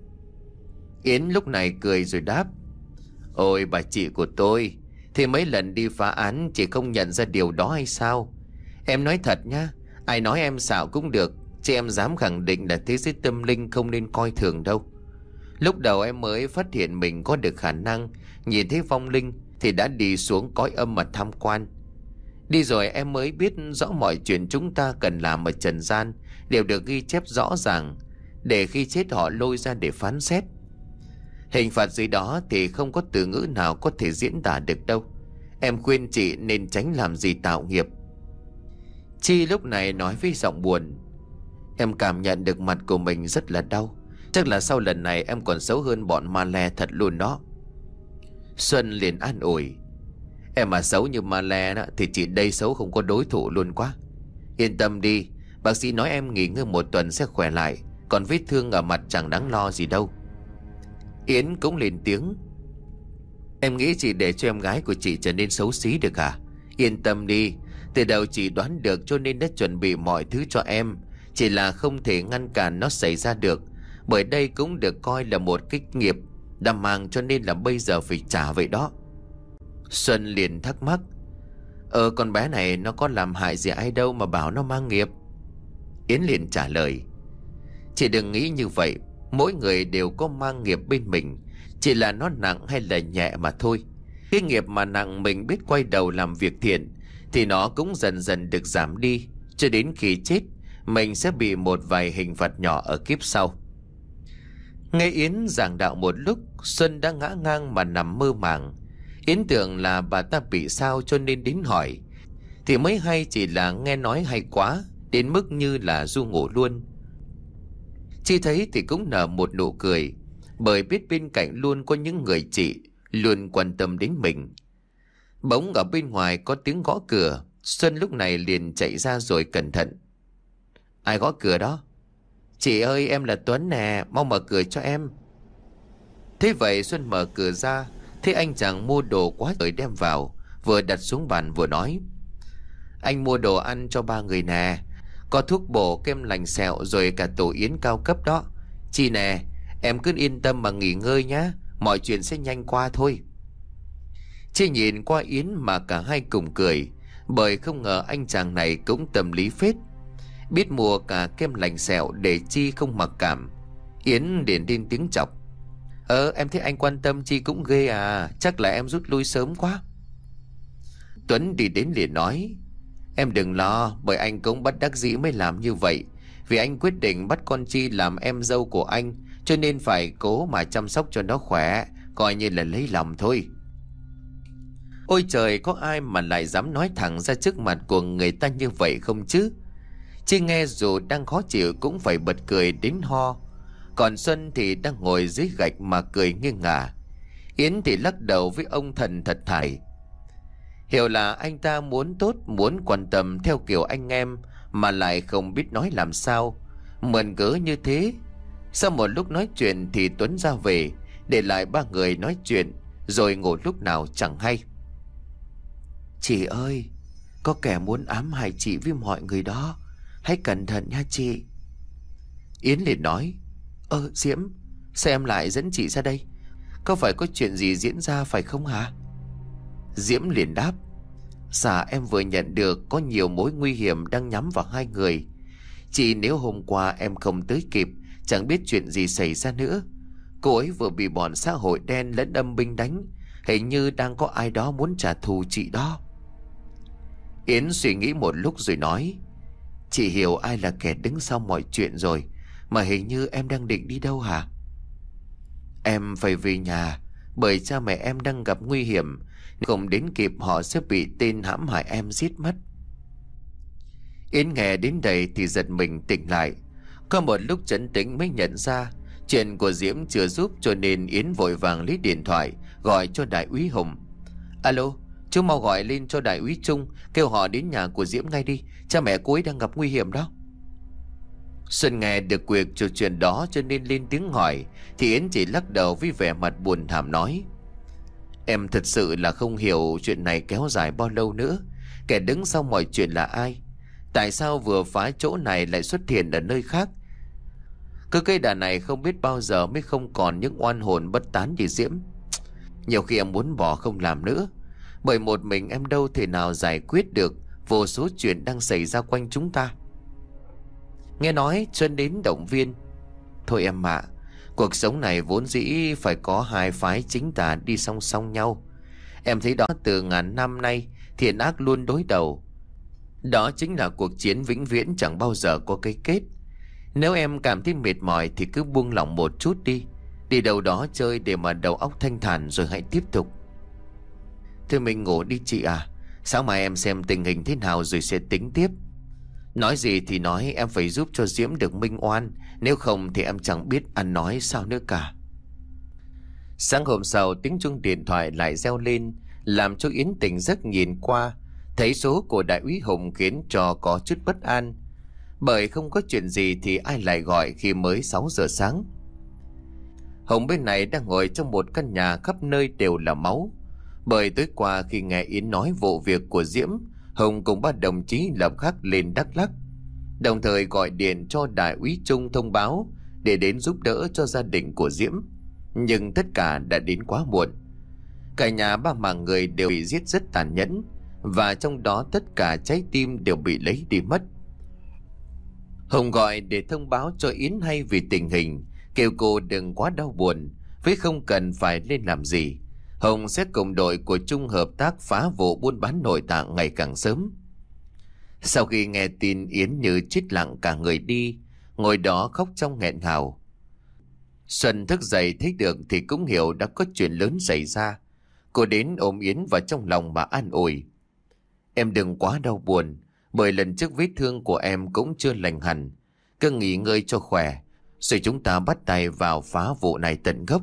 Yến lúc này cười rồi đáp: "Ôi bà chị của tôi, thì mấy lần đi phá án chị không nhận ra điều đó hay sao? Em nói thật nhá, ai nói em xạo cũng được, chứ em dám khẳng định là thế giới tâm linh không nên coi thường đâu. Lúc đầu em mới phát hiện mình có được khả năng nhìn thấy vong linh thì đã đi xuống cõi âm mà tham quan. Đi rồi em mới biết rõ mọi chuyện chúng ta cần làm ở trần gian đều được ghi chép rõ ràng, để khi chết họ lôi ra để phán xét. Hình phạt dưới đó thì không có từ ngữ nào có thể diễn tả được đâu. Em khuyên chị nên tránh làm gì tạo nghiệp." Chi lúc này nói với giọng buồn: "Em cảm nhận được mặt của mình rất là đau. Chắc là sau lần này em còn xấu hơn bọn ma le thật luôn đó." Xuân liền an ủi: "Em mà xấu như ma le đó thì chị đây xấu không có đối thủ luôn quá. Yên tâm đi, bác sĩ nói em nghỉ ngơi một tuần sẽ khỏe lại, còn vết thương ở mặt chẳng đáng lo gì đâu." Yến cũng lên tiếng: "Em nghĩ chị để cho em gái của chị trở nên xấu xí được à? Yên tâm đi, từ đầu chị đoán được cho nên đã chuẩn bị mọi thứ cho em, chỉ là không thể ngăn cản nó xảy ra được, Bởi đây cũng được coi là một cái nghiệp đã mang, cho nên là bây giờ phải trả vậy đó. Xuân liền thắc mắc: Ờ con bé này nó có làm hại gì ai đâu mà bảo nó mang nghiệp? Yến liền trả lời: Chị đừng nghĩ như vậy. Mỗi người đều có mang nghiệp bên mình, chỉ là nó nặng hay là nhẹ mà thôi. Cái nghiệp mà nặng mình biết quay đầu làm việc thiện thì nó cũng dần dần được giảm đi, cho đến khi chết mình sẽ bị một vài hình phạt nhỏ ở kiếp sau. Nghe Yến giảng đạo một lúc, Xuân đã ngã ngang mà nằm mơ màng. Yến tưởng là bà ta bị sao cho nên đến hỏi, thì mới hay chỉ là nghe nói hay quá, đến mức như là ru ngủ luôn. Chi thấy thì cũng nở một nụ cười, bởi biết bên cạnh luôn có những người chị luôn quan tâm đến mình. Bỗng ở bên ngoài có tiếng gõ cửa. Xuân lúc này liền chạy ra rồi cẩn thận: Ai gõ cửa đó? Chị ơi, em là Tuấn nè, mau mở cửa cho em. Thế vậy Xuân mở cửa ra, thấy anh chàng mua đồ quá trời đem vào, vừa đặt xuống bàn vừa nói: Anh mua đồ ăn cho ba người nè, có thuốc bổ, kem lành sẹo, rồi cả tổ yến cao cấp đó. Chị nè, em cứ yên tâm mà nghỉ ngơi nhá, mọi chuyện sẽ nhanh qua thôi. Chị nhìn qua Yến mà cả hai cùng cười, bởi không ngờ anh chàng này cũng tâm lý phết, biết mua cả kem lành sẹo để Chi không mặc cảm. Yến liền lên tiếng chọc: Ờ em thấy anh quan tâm Chi cũng ghê à, chắc là em rút lui sớm quá. Tuấn đi đến liền nói: Em đừng lo, bởi anh cũng bất đắc dĩ mới làm như vậy. Vì anh quyết định bắt con Chi làm em dâu của anh, cho nên phải cố mà chăm sóc cho nó khỏe, coi như là lấy lòng thôi. Ôi trời, có ai mà lại dám nói thẳng ra trước mặt của người ta như vậy không chứ? Chi nghe dù đang khó chịu cũng phải bật cười đến ho. Còn Xuân thì đang ngồi dưới gạch mà cười nghiêng ngả. Yến thì lắc đầu với ông thần thật thải. Hiểu là anh ta muốn tốt, muốn quan tâm theo kiểu anh em, mà lại không biết nói làm sao, mượn cớ như thế. Sau một lúc nói chuyện thì Tuấn ra về, để lại ba người nói chuyện, rồi ngủ lúc nào chẳng hay. Chị ơi, có kẻ muốn ám hại chị với mọi người đó, hãy cẩn thận nha chị. Yến liền nói: Ơ Diễm, sao em lại dẫn chị ra đây? Có phải có chuyện gì diễn ra phải không hả? Diễm liền đáp: Dạ em vừa nhận được có nhiều mối nguy hiểm đang nhắm vào hai người. Chị, nếu hôm qua em không tới kịp, chẳng biết chuyện gì xảy ra nữa. Cô ấy vừa bị bọn xã hội đen lẫn âm binh đánh, hình như đang có ai đó muốn trả thù chị đó. Yến suy nghĩ một lúc rồi nói: Chị hiểu ai là kẻ đứng sau mọi chuyện rồi, mà hình như em đang định đi đâu hả? Em phải về nhà, bởi cha mẹ em đang gặp nguy hiểm, không đến kịp họ sẽ bị tên hãm hại em giết mất. Yến nghe đến đây thì giật mình tỉnh lại. Có một lúc trấn tĩnh mới nhận ra chuyện của Diễm chưa giúp, cho nên Yến vội vàng lấy điện thoại gọi cho đại úy Hùng. Alo, chú mau gọi lên cho đại úy Trung, kêu họ đến nhà của Diễm ngay đi, cha mẹ cô ấy đang gặp nguy hiểm đó. Xuân nghe được cuộc trò chuyện đó cho nên lên tiếng hỏi, thì Yến chỉ lắc đầu với vẻ mặt buồn thảm nói: Em thật sự là không hiểu chuyện này kéo dài bao lâu nữa. Kẻ đứng sau mọi chuyện là ai? Tại sao vừa phá chỗ này lại xuất hiện ở nơi khác? Cứ cây đà này không biết bao giờ mới không còn những oan hồn bất tán như Diễm. Nhiều khi em muốn bỏ không làm nữa, bởi một mình em đâu thể nào giải quyết được vô số chuyện đang xảy ra quanh chúng ta. Nghe nói Xuân đến động viên: Thôi em ạ, cuộc sống này vốn dĩ phải có hai phái chính tà đi song song nhau. Em thấy đó, từ ngàn năm nay thiện ác luôn đối đầu. Đó chính là cuộc chiến vĩnh viễn chẳng bao giờ có cái kết. Nếu em cảm thấy mệt mỏi thì cứ buông lỏng một chút đi, đi đâu đó chơi để mà đầu óc thanh thản rồi hãy tiếp tục. Thôi mình ngủ đi chị à, sáng mai em xem tình hình thế nào rồi sẽ tính tiếp. Nói gì thì nói, em phải giúp cho Diễm được minh oan, nếu không thì em chẳng biết ăn nói sao nữa cả. Sáng hôm sau, tiếng chuông điện thoại lại reo lên, làm cho Yến tỉnh giấc nhìn qua, thấy số của đại úy Hùng khiến cho có chút bất an. Bởi không có chuyện gì thì ai lại gọi khi mới sáu giờ sáng. Hùng bên này đang ngồi trong một căn nhà khắp nơi đều là máu. Bởi tối qua khi nghe Yến nói vụ việc của Diễm, Hùng cùng ba đồng chí lập khắc lên Đắk Lắk, đồng thời gọi điện cho đại úy Trung thông báo để đến giúp đỡ cho gia đình của Diễm. Nhưng tất cả đã đến quá muộn. Cả nhà ba mạng người đều bị giết rất tàn nhẫn, và trong đó tất cả trái tim đều bị lấy đi mất. Hồng gọi để thông báo cho Yến hay vì tình hình, kêu cô đừng quá đau buồn, với không cần phải lên làm gì. Hồng sẽ cùng đội của Trung hợp tác phá vụ buôn bán nội tạng ngày càng sớm. Sau khi nghe tin, Yến như chết lặng cả người đi, ngồi đó khóc trong nghẹn ngào. Xuân thức dậy thấy được thì cũng hiểu đã có chuyện lớn xảy ra. Cô đến ôm Yến vào trong lòng mà an ủi. Em đừng quá đau buồn, bởi lần trước vết thương của em cũng chưa lành hẳn. Cứ nghỉ ngơi cho khỏe, rồi chúng ta bắt tay vào phá vụ này tận gốc.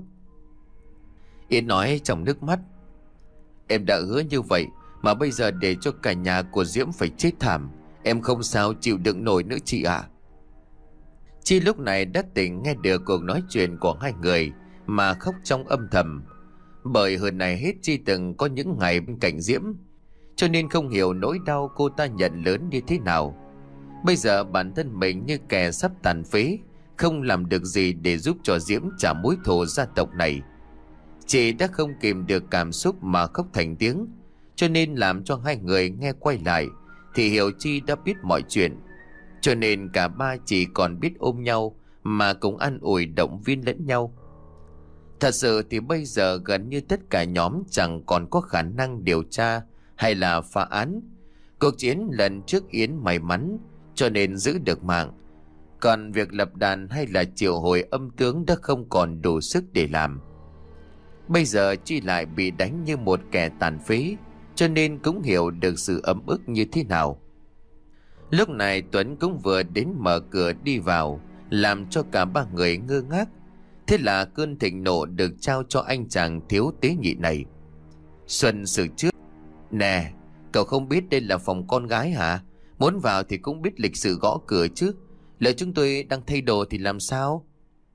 Yến nói trong nước mắt. Em đã hứa như vậy, mà bây giờ để cho cả nhà của Diễm phải chết thảm, em không sao chịu đựng nổi nữa chị ạ. Chi lúc này đã tỉnh nghe được cuộc nói chuyện của hai người mà khóc trong âm thầm. Bởi hơn này hết Chi từng có những ngày bên cạnh Diễm, cho nên không hiểu nỗi đau cô ta nhận lớn như thế nào. Bây giờ bản thân mình như kẻ sắp tàn phế, không làm được gì để giúp cho Diễm trả mối thù gia tộc này. Chị đã không kìm được cảm xúc mà khóc thành tiếng, cho nên làm cho hai người nghe quay lại thì hiểu Chi đã biết mọi chuyện. Cho nên cả ba chỉ còn biết ôm nhau mà cùng an ủi động viên lẫn nhau. Thật sự thì bây giờ gần như tất cả nhóm chẳng còn có khả năng điều tra hay là phá án. Cuộc chiến lần trước Yến may mắn cho nên giữ được mạng, còn việc lập đàn hay là triệu hồi âm tướng đã không còn đủ sức để làm. Bây giờ Chi lại bị đánh như một kẻ tàn phế, cho nên cũng hiểu được sự ấm ức như thế nào. Lúc này Tuấn cũng vừa đến mở cửa đi vào, làm cho cả ba người ngơ ngác. Thế là cơn thịnh nộ được trao cho anh chàng thiếu tế nhị này. Xuân xử trước. Nè, cậu không biết đây là phòng con gái hả? Muốn vào thì cũng biết lịch sự gõ cửa chứ. Lỡ chúng tôi đang thay đồ thì làm sao?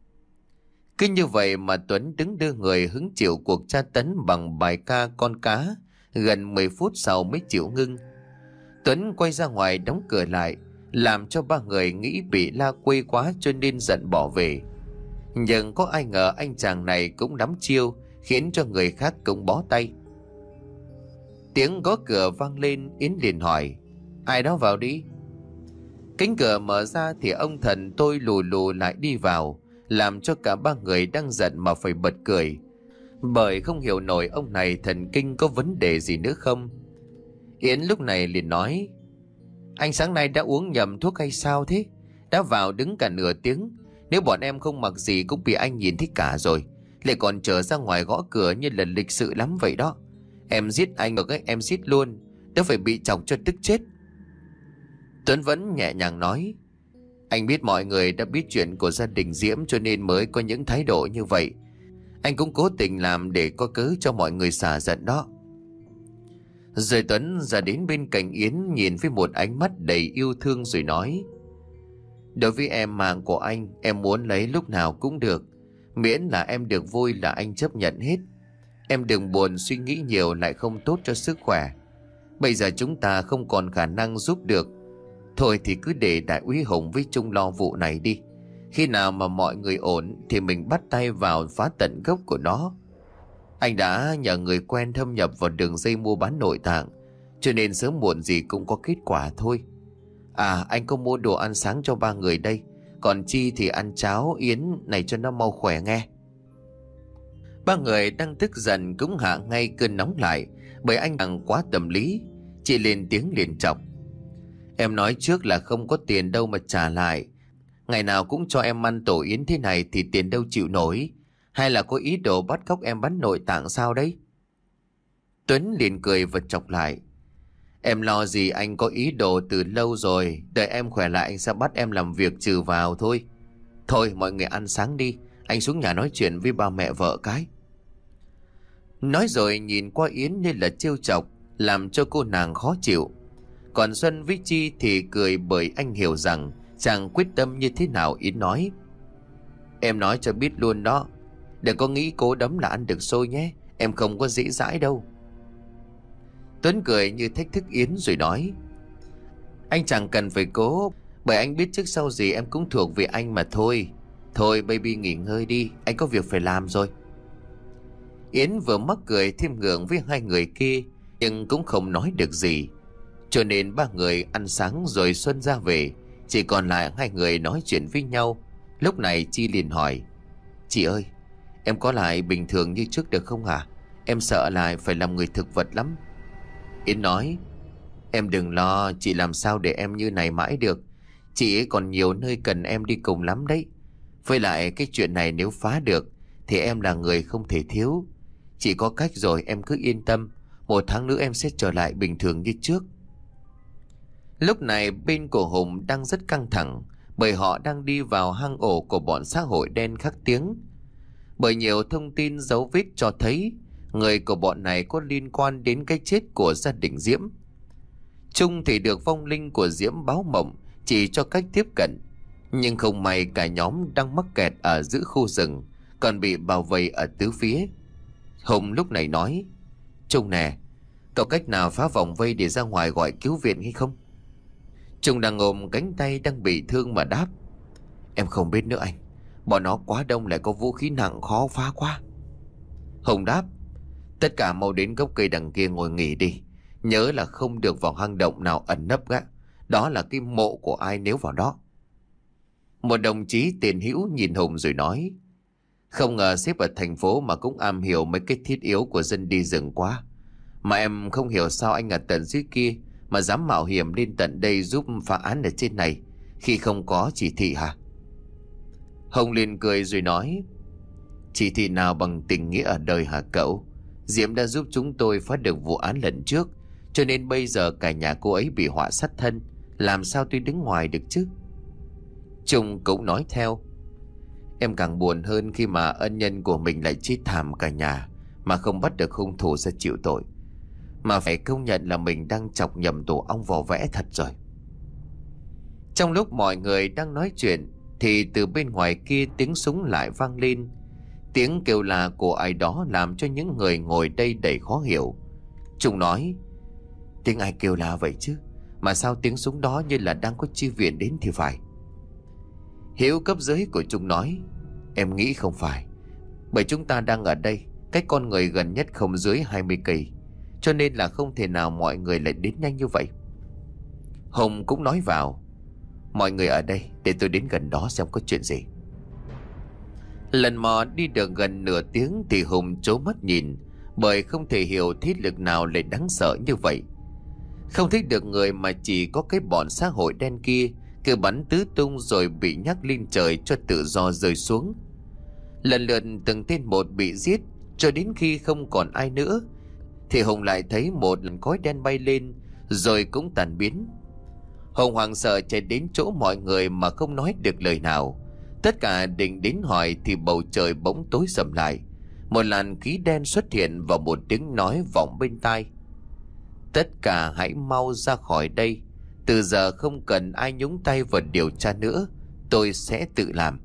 Cứ như vậy mà Tuấn đứng đưa người hứng chịu cuộc tra tấn bằng bài ca con cá. Gần mười phút sau mới chịu ngưng. Tuấn quay ra ngoài đóng cửa lại, làm cho ba người nghĩ bị la quê quá cho nên giận bỏ về. Nhưng có ai ngờ anh chàng này cũng nắm chiêu, khiến cho người khác cũng bó tay. Tiếng gõ cửa vang lên, Yến liền hỏi: Ai đó vào đi. Cánh cửa mở ra thì ông thần tôi lù lù lại đi vào, làm cho cả ba người đang giận mà phải bật cười, bởi không hiểu nổi ông này thần kinh có vấn đề gì nữa không. Yến lúc này liền nói: Anh sáng nay đã uống nhầm thuốc hay sao thế? Đã vào đứng cả nửa tiếng, nếu bọn em không mặc gì cũng bị anh nhìn thấy cả rồi, lại còn trở ra ngoài gõ cửa như là lịch sự lắm vậy đó. Em giết anh được ấy, em giết luôn, đỡ phải bị chọc cho tức chết. Tuấn vẫn nhẹ nhàng nói: Anh biết mọi người đã biết chuyện của gia đình Diễm cho nên mới có những thái độ như vậy. Anh cũng cố tình làm để có cớ cho mọi người xả giận đó. Rồi Tuấn ra đến bên cạnh Yến, nhìn với một ánh mắt đầy yêu thương rồi nói: Đối với em, mạng của anh em muốn lấy lúc nào cũng được, miễn là em được vui là anh chấp nhận hết. Em đừng buồn suy nghĩ nhiều lại không tốt cho sức khỏe. Bây giờ chúng ta không còn khả năng giúp được, thôi thì cứ để đại úy Hùng với Trung lo vụ này đi. Khi nào mà mọi người ổn thì mình bắt tay vào phá tận gốc của nó. Anh đã nhờ người quen thâm nhập vào đường dây mua bán nội tạng, cho nên sớm muộn gì cũng có kết quả thôi. À, anh có mua đồ ăn sáng cho ba người đây, còn Chi thì ăn cháo Yến này cho nó mau khỏe nghe. Ba người đang tức giận cũng hạ ngay cơn nóng lại, bởi anh chàng quá tầm lý. Chị lên tiếng liền chọc: Em nói trước là không có tiền đâu mà trả lại. Ngày nào cũng cho em ăn tổ Yến thế này thì tiền đâu chịu nổi. Hay là có ý đồ bắt cóc em bán nội tạng sao đấy? Tuấn liền cười và chọc lại: Em lo gì, anh có ý đồ từ lâu rồi. Đợi em khỏe lại anh sẽ bắt em làm việc trừ vào thôi. Thôi mọi người ăn sáng đi, anh xuống nhà nói chuyện với ba mẹ vợ cái. Nói rồi nhìn qua Yến nên là trêu chọc, làm cho cô nàng khó chịu. Còn Xuân với Chi thì cười, bởi anh hiểu rằng chàng quyết tâm như thế nào. Yến nói: Em nói cho biết luôn đó, đừng có nghĩ cố đấm là ăn được xôi nhé, em không có dễ dãi đâu. Tuấn cười như thách thức Yến rồi nói: Anh chẳng cần phải cố, bởi anh biết trước sau gì em cũng thuộc về anh mà thôi. Thôi baby nghỉ ngơi đi, anh có việc phải làm rồi. Yến vừa mắc cười thêm ngượng với hai người kia, nhưng cũng không nói được gì. Cho nên ba người ăn sáng rồi Xuân ra về, chỉ còn lại hai người nói chuyện với nhau. Lúc này Chi liền hỏi: Chị ơi, em có lại bình thường như trước được không hả? Em sợ lại phải làm người thực vật lắm. Yến nói: Em đừng lo, chị làm sao để em như này mãi được. Chị ấy còn nhiều nơi cần em đi cùng lắm đấy. Với lại cái chuyện này nếu phá được thì em là người không thể thiếu. Chị có cách rồi, em cứ yên tâm. Một tháng nữa em sẽ trở lại bình thường như trước. Lúc này bên của Hùng đang rất căng thẳng, bởi họ đang đi vào hang ổ của bọn xã hội đen khắc tiếng. Bởi nhiều thông tin dấu vết cho thấy người của bọn này có liên quan đến cái chết của gia đình Diễm. Trung thì được vong linh của Diễm báo mộng chỉ cho cách tiếp cận, nhưng không may cả nhóm đang mắc kẹt ở giữa khu rừng, còn bị bao vây ở tứ phía. Hùng lúc này nói: Trung nè, cậu cách nào phá vòng vây để ra ngoài gọi cứu viện hay không? Trung đang ôm cánh tay đang bị thương mà đáp: Em không biết nữa anh, bọn nó quá đông lại có vũ khí nặng khó phá quá. Hùng đáp: Tất cả mau đến gốc cây đằng kia ngồi nghỉ đi. Nhớ là không được vào hang động nào ẩn nấp gã. Đó là cái mộ của ai nếu vào đó. Một đồng chí tiền hữu nhìn Hùng rồi nói: Không ngờ sếp ở thành phố mà cũng am hiểu mấy cái thiết yếu của dân đi rừng quá. Mà em không hiểu sao anh ở tận dưới kia mà dám mạo hiểm lên tận đây giúp phá án ở trên này khi không có chỉ thị hả? Hùng liền cười rồi nói: Chỉ thị nào bằng tình nghĩa ở đời hả cậu? Diễm đã giúp chúng tôi phá được vụ án lần trước, cho nên bây giờ cả nhà cô ấy bị họa sát thân. Làm sao tôi đứng ngoài được chứ? Trung cũng nói theo: Em càng buồn hơn khi mà ân nhân của mình lại chết thảm cả nhà mà không bắt được hung thủ ra chịu tội. Mà phải công nhận là mình đang chọc nhầm tổ ong vò vẽ thật rồi. Trong lúc mọi người đang nói chuyện thì từ bên ngoài kia tiếng súng lại vang lên. Tiếng kêu la của ai đó làm cho những người ngồi đây đầy khó hiểu. Trung nói: Tiếng ai kêu la vậy chứ? Mà sao tiếng súng đó như là đang có chi viện đến thì phải. Hiếu cấp dưới của Trung nói: Em nghĩ không phải, bởi chúng ta đang ở đây, cách con người gần nhất không dưới hai mươi cây, cho nên là không thể nào mọi người lại đến nhanh như vậy. Hùng cũng nói vào: Mọi người ở đây, để tôi đến gần đó xem có chuyện gì. Lần mò đi được gần nửa tiếng thì Hùng trố mắt nhìn, bởi không thể hiểu thiết lực nào lại đáng sợ như vậy. Không thích được người mà chỉ có cái bọn xã hội đen kia cứ bắn tứ tung rồi bị nhắc lên trời cho tự do rơi xuống. Lần lượt từng tên một bị giết, cho đến khi không còn ai nữa thì Hùng lại thấy một lần khói đen bay lên rồi cũng tàn biến. Hùng hoảng sợ chạy đến chỗ mọi người mà không nói được lời nào. Tất cả định đến hỏi thì bầu trời bỗng tối sầm lại. Một làn khí đen xuất hiện và một tiếng nói vọng bên tai: Tất cả hãy mau ra khỏi đây. Từ giờ không cần ai nhúng tay vào điều tra nữa, tôi sẽ tự làm.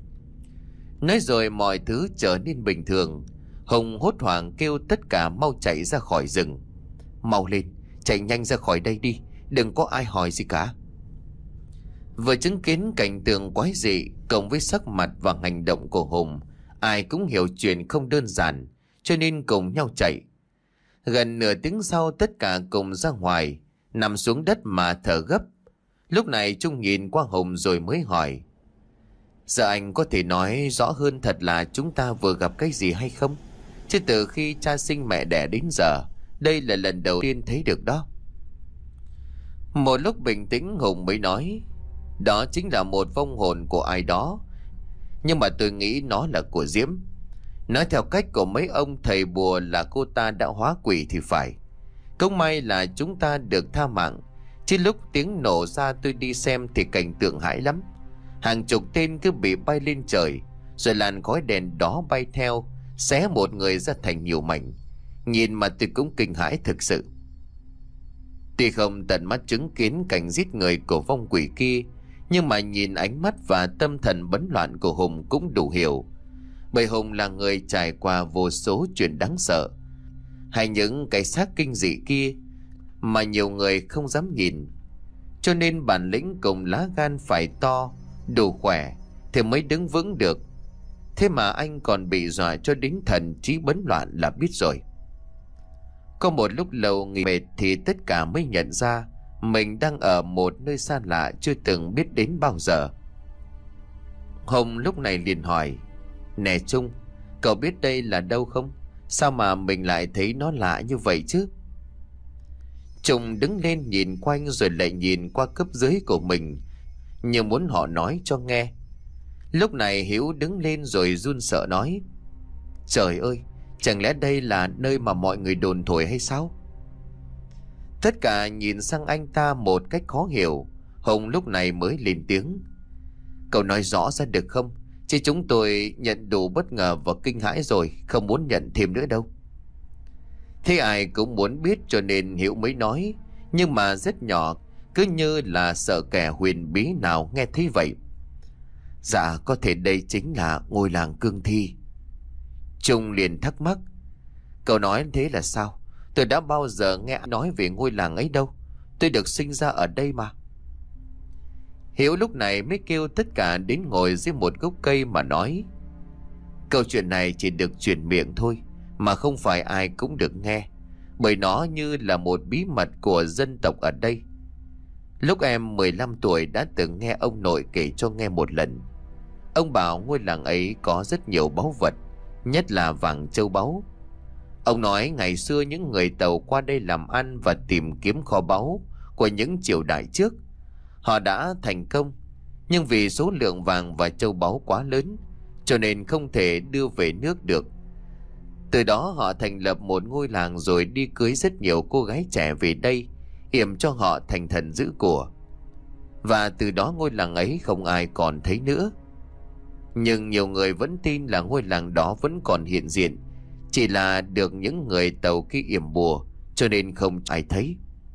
Nói rồi mọi thứ trở nên bình thường. Hùng hốt hoảng kêu tất cả mau chạy ra khỏi rừng. Mau lên, chạy nhanh ra khỏi đây đi, đừng có ai hỏi gì cả. Vừa chứng kiến cảnh tượng quái dị cộng với sắc mặt và hành động của Hùng, ai cũng hiểu chuyện không đơn giản, cho nên cùng nhau chạy. Gần nửa tiếng sau tất cả cùng ra ngoài, nằm xuống đất mà thở gấp. Lúc này Trung nhìn qua Hùng rồi mới hỏi: Giờ anh có thể nói rõ hơn thật là chúng ta vừa gặp cái gì hay không? Chứ từ khi cha sinh mẹ đẻ đến giờ, đây là lần đầu tiên thấy được đó. Một lúc bình tĩnh Hùng mới nói: Đó chính là một vong hồn của ai đó, nhưng mà tôi nghĩ nó là của Diễm. Nói theo cách của mấy ông thầy bùa là cô ta đã hóa quỷ thì phải. Cũng may là chúng ta được tha mạng, chứ lúc tiếng nổ ra tôi đi xem thì cảnh tượng hãi lắm. Hàng chục tên cứ bị bay lên trời, rồi làn khói đèn đó bay theo, xé một người ra thành nhiều mảnh. Nhìn mà tôi cũng kinh hãi thực sự. Tuy không tận mắt chứng kiến cảnh giết người của vong quỷ kia, nhưng mà nhìn ánh mắt và tâm thần bấn loạn của Hùng cũng đủ hiểu. Bởi Hùng là người trải qua vô số chuyện đáng sợ, hay những cái xác kinh dị kia mà nhiều người không dám nhìn. Cho nên bản lĩnh cùng lá gan phải to, đủ khỏe thì mới đứng vững được. Thế mà anh còn bị dọa cho đến thần trí bấn loạn là biết rồi. Có một lúc lâu nghỉ mệt thì tất cả mới nhận ra mình đang ở một nơi xa lạ chưa từng biết đến bao giờ. Hùng lúc này liền hỏi: Nè Trung, cậu biết đây là đâu không? Sao mà mình lại thấy nó lạ như vậy chứ? Trung đứng lên nhìn quanh rồi lại nhìn qua cấp dưới của mình, như muốn họ nói cho nghe. Lúc này Hiếu đứng lên rồi run sợ nói: Trời ơi, chẳng lẽ đây là nơi mà mọi người đồn thổi hay sao? Tất cả nhìn sang anh ta một cách khó hiểu. Hùng lúc này mới lên tiếng: Cậu nói rõ ra được không? Chứ chúng tôi nhận đủ bất ngờ và kinh hãi rồi, không muốn nhận thêm nữa đâu. Thế ai cũng muốn biết cho nên Hiếu mới nói, nhưng mà rất nhỏ, cứ như là sợ kẻ huyền bí nào nghe thấy vậy. Dạ, có thể đây chính là ngôi làng cương thi. Trung liền thắc mắc: Cậu nói thế là sao? Tôi đã bao giờ nghe nói về ngôi làng ấy đâu. Tôi được sinh ra ở đây mà. Hiếu lúc này mới kêu tất cả đến ngồi dưới một gốc cây mà nói: Câu chuyện này chỉ được truyền miệng thôi, mà không phải ai cũng được nghe, bởi nó như là một bí mật của dân tộc ở đây. Lúc em mười lăm tuổi đã từng nghe ông nội kể cho nghe một lần. Ông bảo ngôi làng ấy có rất nhiều báu vật, nhất là vàng châu báu. Ông nói ngày xưa những người Tàu qua đây làm ăn và tìm kiếm kho báu của những triều đại trước. Họ đã thành công, nhưng vì số lượng vàng và châu báu quá lớn cho nên không thể đưa về nước được. Từ đó họ thành lập một ngôi làng rồi đi cưới rất nhiều cô gái trẻ về đây, yểm cho họ thành thần giữ của. Và từ đó ngôi làng ấy không ai còn thấy nữa. Nhưng nhiều người vẫn tin là ngôi làng đó vẫn còn hiện diện, chỉ là được những người Tàu kia yểm bùa cho nên không ai thấy.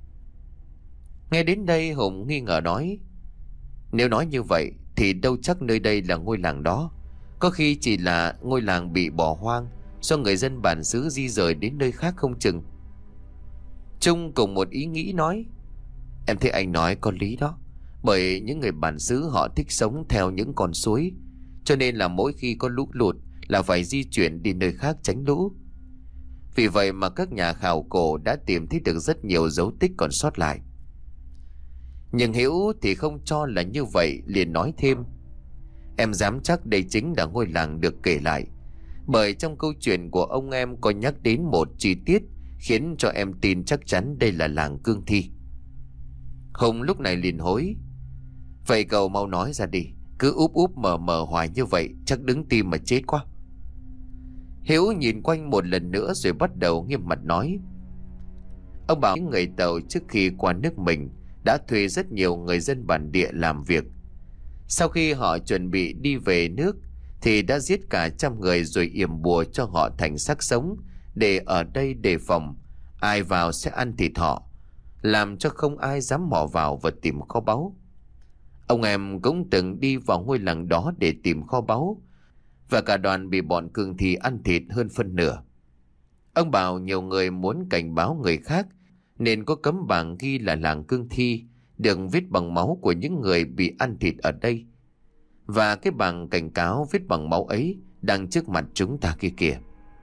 Nghe đến đây Hùng nghi ngờ nói: Nếu nói như vậy thì đâu chắc nơi đây là ngôi làng đó. Có khi chỉ là ngôi làng bị bỏ hoang do người dân bản xứ di rời đến nơi khác không chừng. Trung cùng một ý nghĩ nói: Em thấy anh nói có lý đó. Bởi những người bản xứ họ thích sống theo những con suối, cho nên là mỗi khi có lũ lụt là phải di chuyển đi nơi khác tránh lũ. Vì vậy mà các nhà khảo cổ đã tìm thấy được rất nhiều dấu tích còn sót lại. Nhưng Hiếu thì không cho là như vậy, liền nói thêm: Em dám chắc đây chính là ngôi làng được kể lại, bởi trong câu chuyện của ông em có nhắc đến một chi tiết khiến cho em tin chắc chắn đây là làng cương thi. Hùng lúc này liền hối: Vậy cậu mau nói ra đi, cứ úp úp mờ mờ hoài như vậy chắc đứng tim mà chết quá. Hiếu nhìn quanh một lần nữa rồi bắt đầu nghiêm mặt nói: Ông bảo những người Tàu trước khi qua nước mình đã thuê rất nhiều người dân bản địa làm việc. Sau khi họ chuẩn bị đi về nước thì đã giết cả trăm người rồi yểm bùa cho họ thành xác sống để ở đây đề phòng ai vào sẽ ăn thịt họ, làm cho không ai dám mò vào và tìm kho báu. Ông em cũng từng đi vào ngôi làng đó để tìm kho báu, và cả đoàn bị bọn cương thi ăn thịt hơn phân nửa. Ông bảo nhiều người muốn cảnh báo người khác nên có cấm bảng ghi là làng cương thi, được viết bằng máu của những người bị ăn thịt ở đây. Và cái bảng cảnh cáo viết bằng máu ấy đang trước mặt chúng ta kia kìa.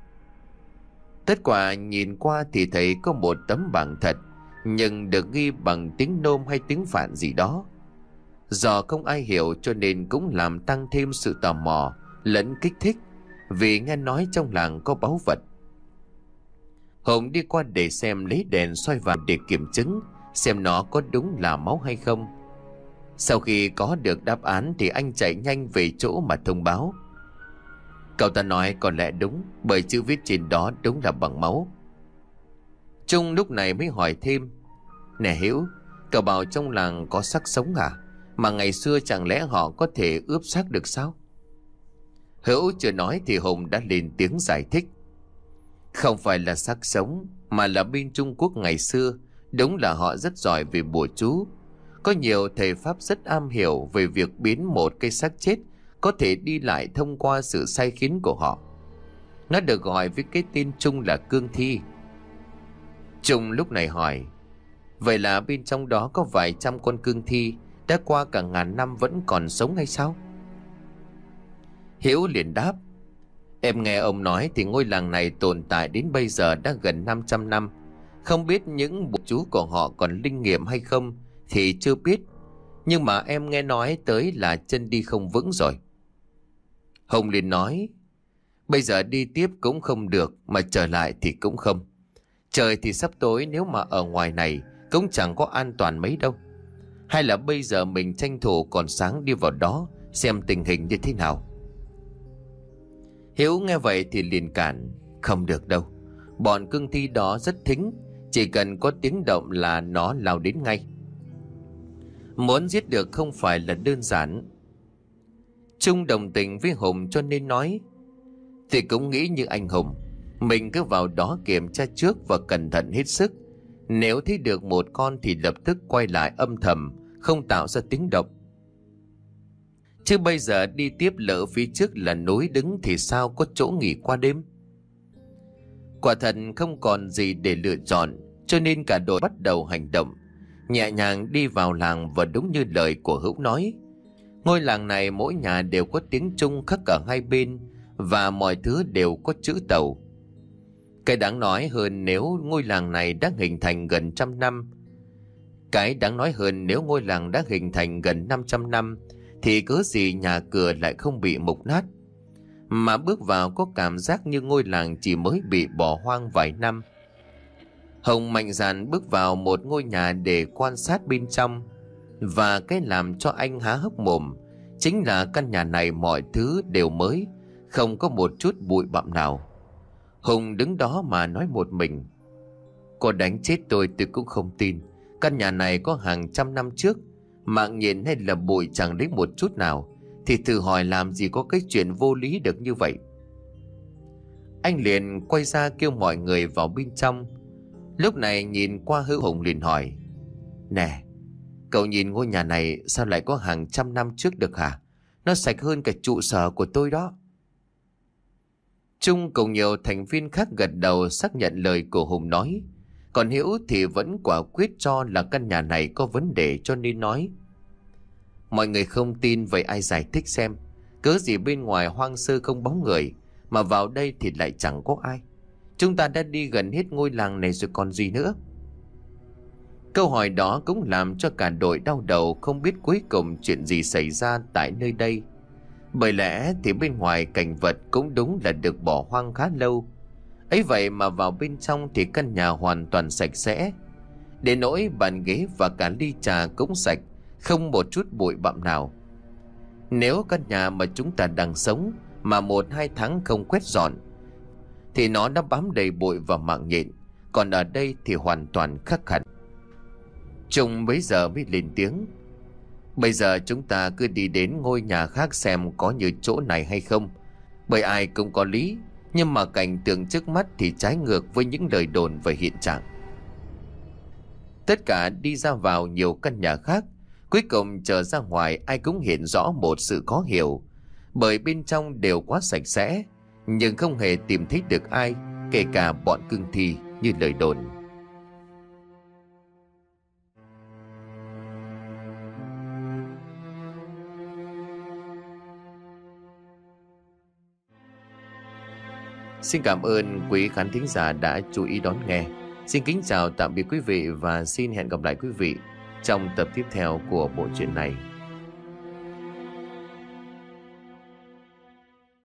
Tất quả nhìn qua thì thấy có một tấm bảng thật, nhưng được ghi bằng tiếng Nôm hay tiếng Phạn gì đó. Do không ai hiểu cho nên cũng làm tăng thêm sự tò mò lẫn kích thích, vì nghe nói trong làng có báu vật. Hùng đi qua để xem, lấy đèn soi vào để kiểm chứng xem nó có đúng là máu hay không. Sau khi có được đáp án thì anh chạy nhanh về chỗ mà thông báo. Cậu ta nói có lẽ đúng, bởi chữ viết trên đó đúng là bằng máu. Trung lúc này mới hỏi thêm: Nè Hiếu, cậu bảo trong làng có xác sống à? Mà ngày xưa chẳng lẽ họ có thể ướp xác được sao? Hữu chưa nói thì Hùng đã lên tiếng giải thích: Không phải là xác sống, mà là bên Trung Quốc ngày xưa đúng là họ rất giỏi về bùa chú. Có nhiều thầy pháp rất am hiểu về việc biến một cây xác chết có thể đi lại thông qua sự sai khiến của họ. Nó được gọi với cái tên chung là cương thi. Trung lúc này hỏi: Vậy là bên trong đó có vài trăm con cương thi đã qua cả ngàn năm vẫn còn sống hay sao? Hiếu liền đáp: Em nghe ông nói thì ngôi làng này tồn tại đến bây giờ đã gần năm trăm năm. Không biết những bùa chú của họ còn linh nghiệm hay không thì chưa biết. Nhưng mà em nghe nói tới là chân đi không vững rồi. Hùng liền nói: Bây giờ đi tiếp cũng không được, mà trở lại thì cũng không. Trời thì sắp tối, nếu mà ở ngoài này cũng chẳng có an toàn mấy đâu. Hay là bây giờ mình tranh thủ còn sáng đi vào đó xem tình hình như thế nào. Hiếu nghe vậy thì liền cản: Không được đâu. Bọn cương thi đó rất thính, chỉ cần có tiếng động là nó lao đến ngay. Muốn giết được không phải là đơn giản. Trung đồng tình với Hùng cho nên nói: Thì cũng nghĩ như anh Hùng, mình cứ vào đó kiểm tra trước và cẩn thận hết sức. Nếu thấy được một con thì lập tức quay lại âm thầm, không tạo ra tiếng động. Chứ bây giờ đi tiếp lỡ phía trước là núi đứng thì sao có chỗ nghỉ qua đêm. Quả thật không còn gì để lựa chọn, cho nên cả đội bắt đầu hành động, nhẹ nhàng đi vào làng. Và đúng như lời của Hữu nói, ngôi làng này mỗi nhà đều có tiếng Trung khắc ở hai bên, và mọi thứ đều có chữ Tàu. Cái đáng nói hơn nếu ngôi làng này đã hình thành gần trăm năm Cái đáng nói hơn nếu ngôi làng đã hình thành gần năm trăm năm thì cớ gì nhà cửa lại không bị mục nát, mà bước vào có cảm giác như ngôi làng chỉ mới bị bỏ hoang vài năm. Hồng mạnh dạn bước vào một ngôi nhà để quan sát bên trong, và cái làm cho anh há hốc mồm chính là căn nhà này mọi thứ đều mới, không có một chút bụi bặm nào. Hùng đứng đó mà nói một mình: Có đánh chết tôi tôi cũng không tin. Căn nhà này có hàng trăm năm trước, mạng nhện hay là bụi chẳng lấy một chút nào, thì thử hỏi làm gì có cái chuyện vô lý được như vậy. Anh liền quay ra kêu mọi người vào bên trong. Lúc này nhìn qua Hữu, Hùng liền hỏi: Nè, cậu nhìn ngôi nhà này sao lại có hàng trăm năm trước được hả? Nó sạch hơn cả trụ sở của tôi đó. Trung cùng nhiều thành viên khác gật đầu xác nhận lời của Hùng nói. Còn Hiễu thì vẫn quả quyết cho là căn nhà này có vấn đề, cho nên nói: Mọi người không tin, vậy ai giải thích xem. Cớ gì bên ngoài hoang sơ không bóng người, mà vào đây thì lại chẳng có ai. Chúng ta đã đi gần hết ngôi làng này rồi còn gì nữa. Câu hỏi đó cũng làm cho cả đội đau đầu, không biết cuối cùng chuyện gì xảy ra tại nơi đây. Bởi lẽ thì bên ngoài cảnh vật cũng đúng là được bỏ hoang khá lâu. Ấy vậy mà vào bên trong thì căn nhà hoàn toàn sạch sẽ. Đến nỗi bàn ghế và cả ly trà cũng sạch, không một chút bụi bặm nào. Nếu căn nhà mà chúng ta đang sống mà một hai tháng không quét dọn thì nó đã bám đầy bụi và mạng nhện. Còn ở đây thì hoàn toàn khác hẳn. Trung bấy giờ mới lên tiếng: Bây giờ chúng ta cứ đi đến ngôi nhà khác xem có như chỗ này hay không. Bởi ai cũng có lý, nhưng mà cảnh tượng trước mắt thì trái ngược với những lời đồn về hiện trạng. Tất cả đi ra vào nhiều căn nhà khác, cuối cùng trở ra ngoài ai cũng hiện rõ một sự khó hiểu. Bởi bên trong đều quá sạch sẽ, nhưng không hề tìm thấy được ai, kể cả bọn cương thi như lời đồn. Xin cảm ơn quý khán thính giả đã chú ý đón nghe. Xin kính chào tạm biệt quý vị và xin hẹn gặp lại quý vị trong tập tiếp theo của bộ truyện này.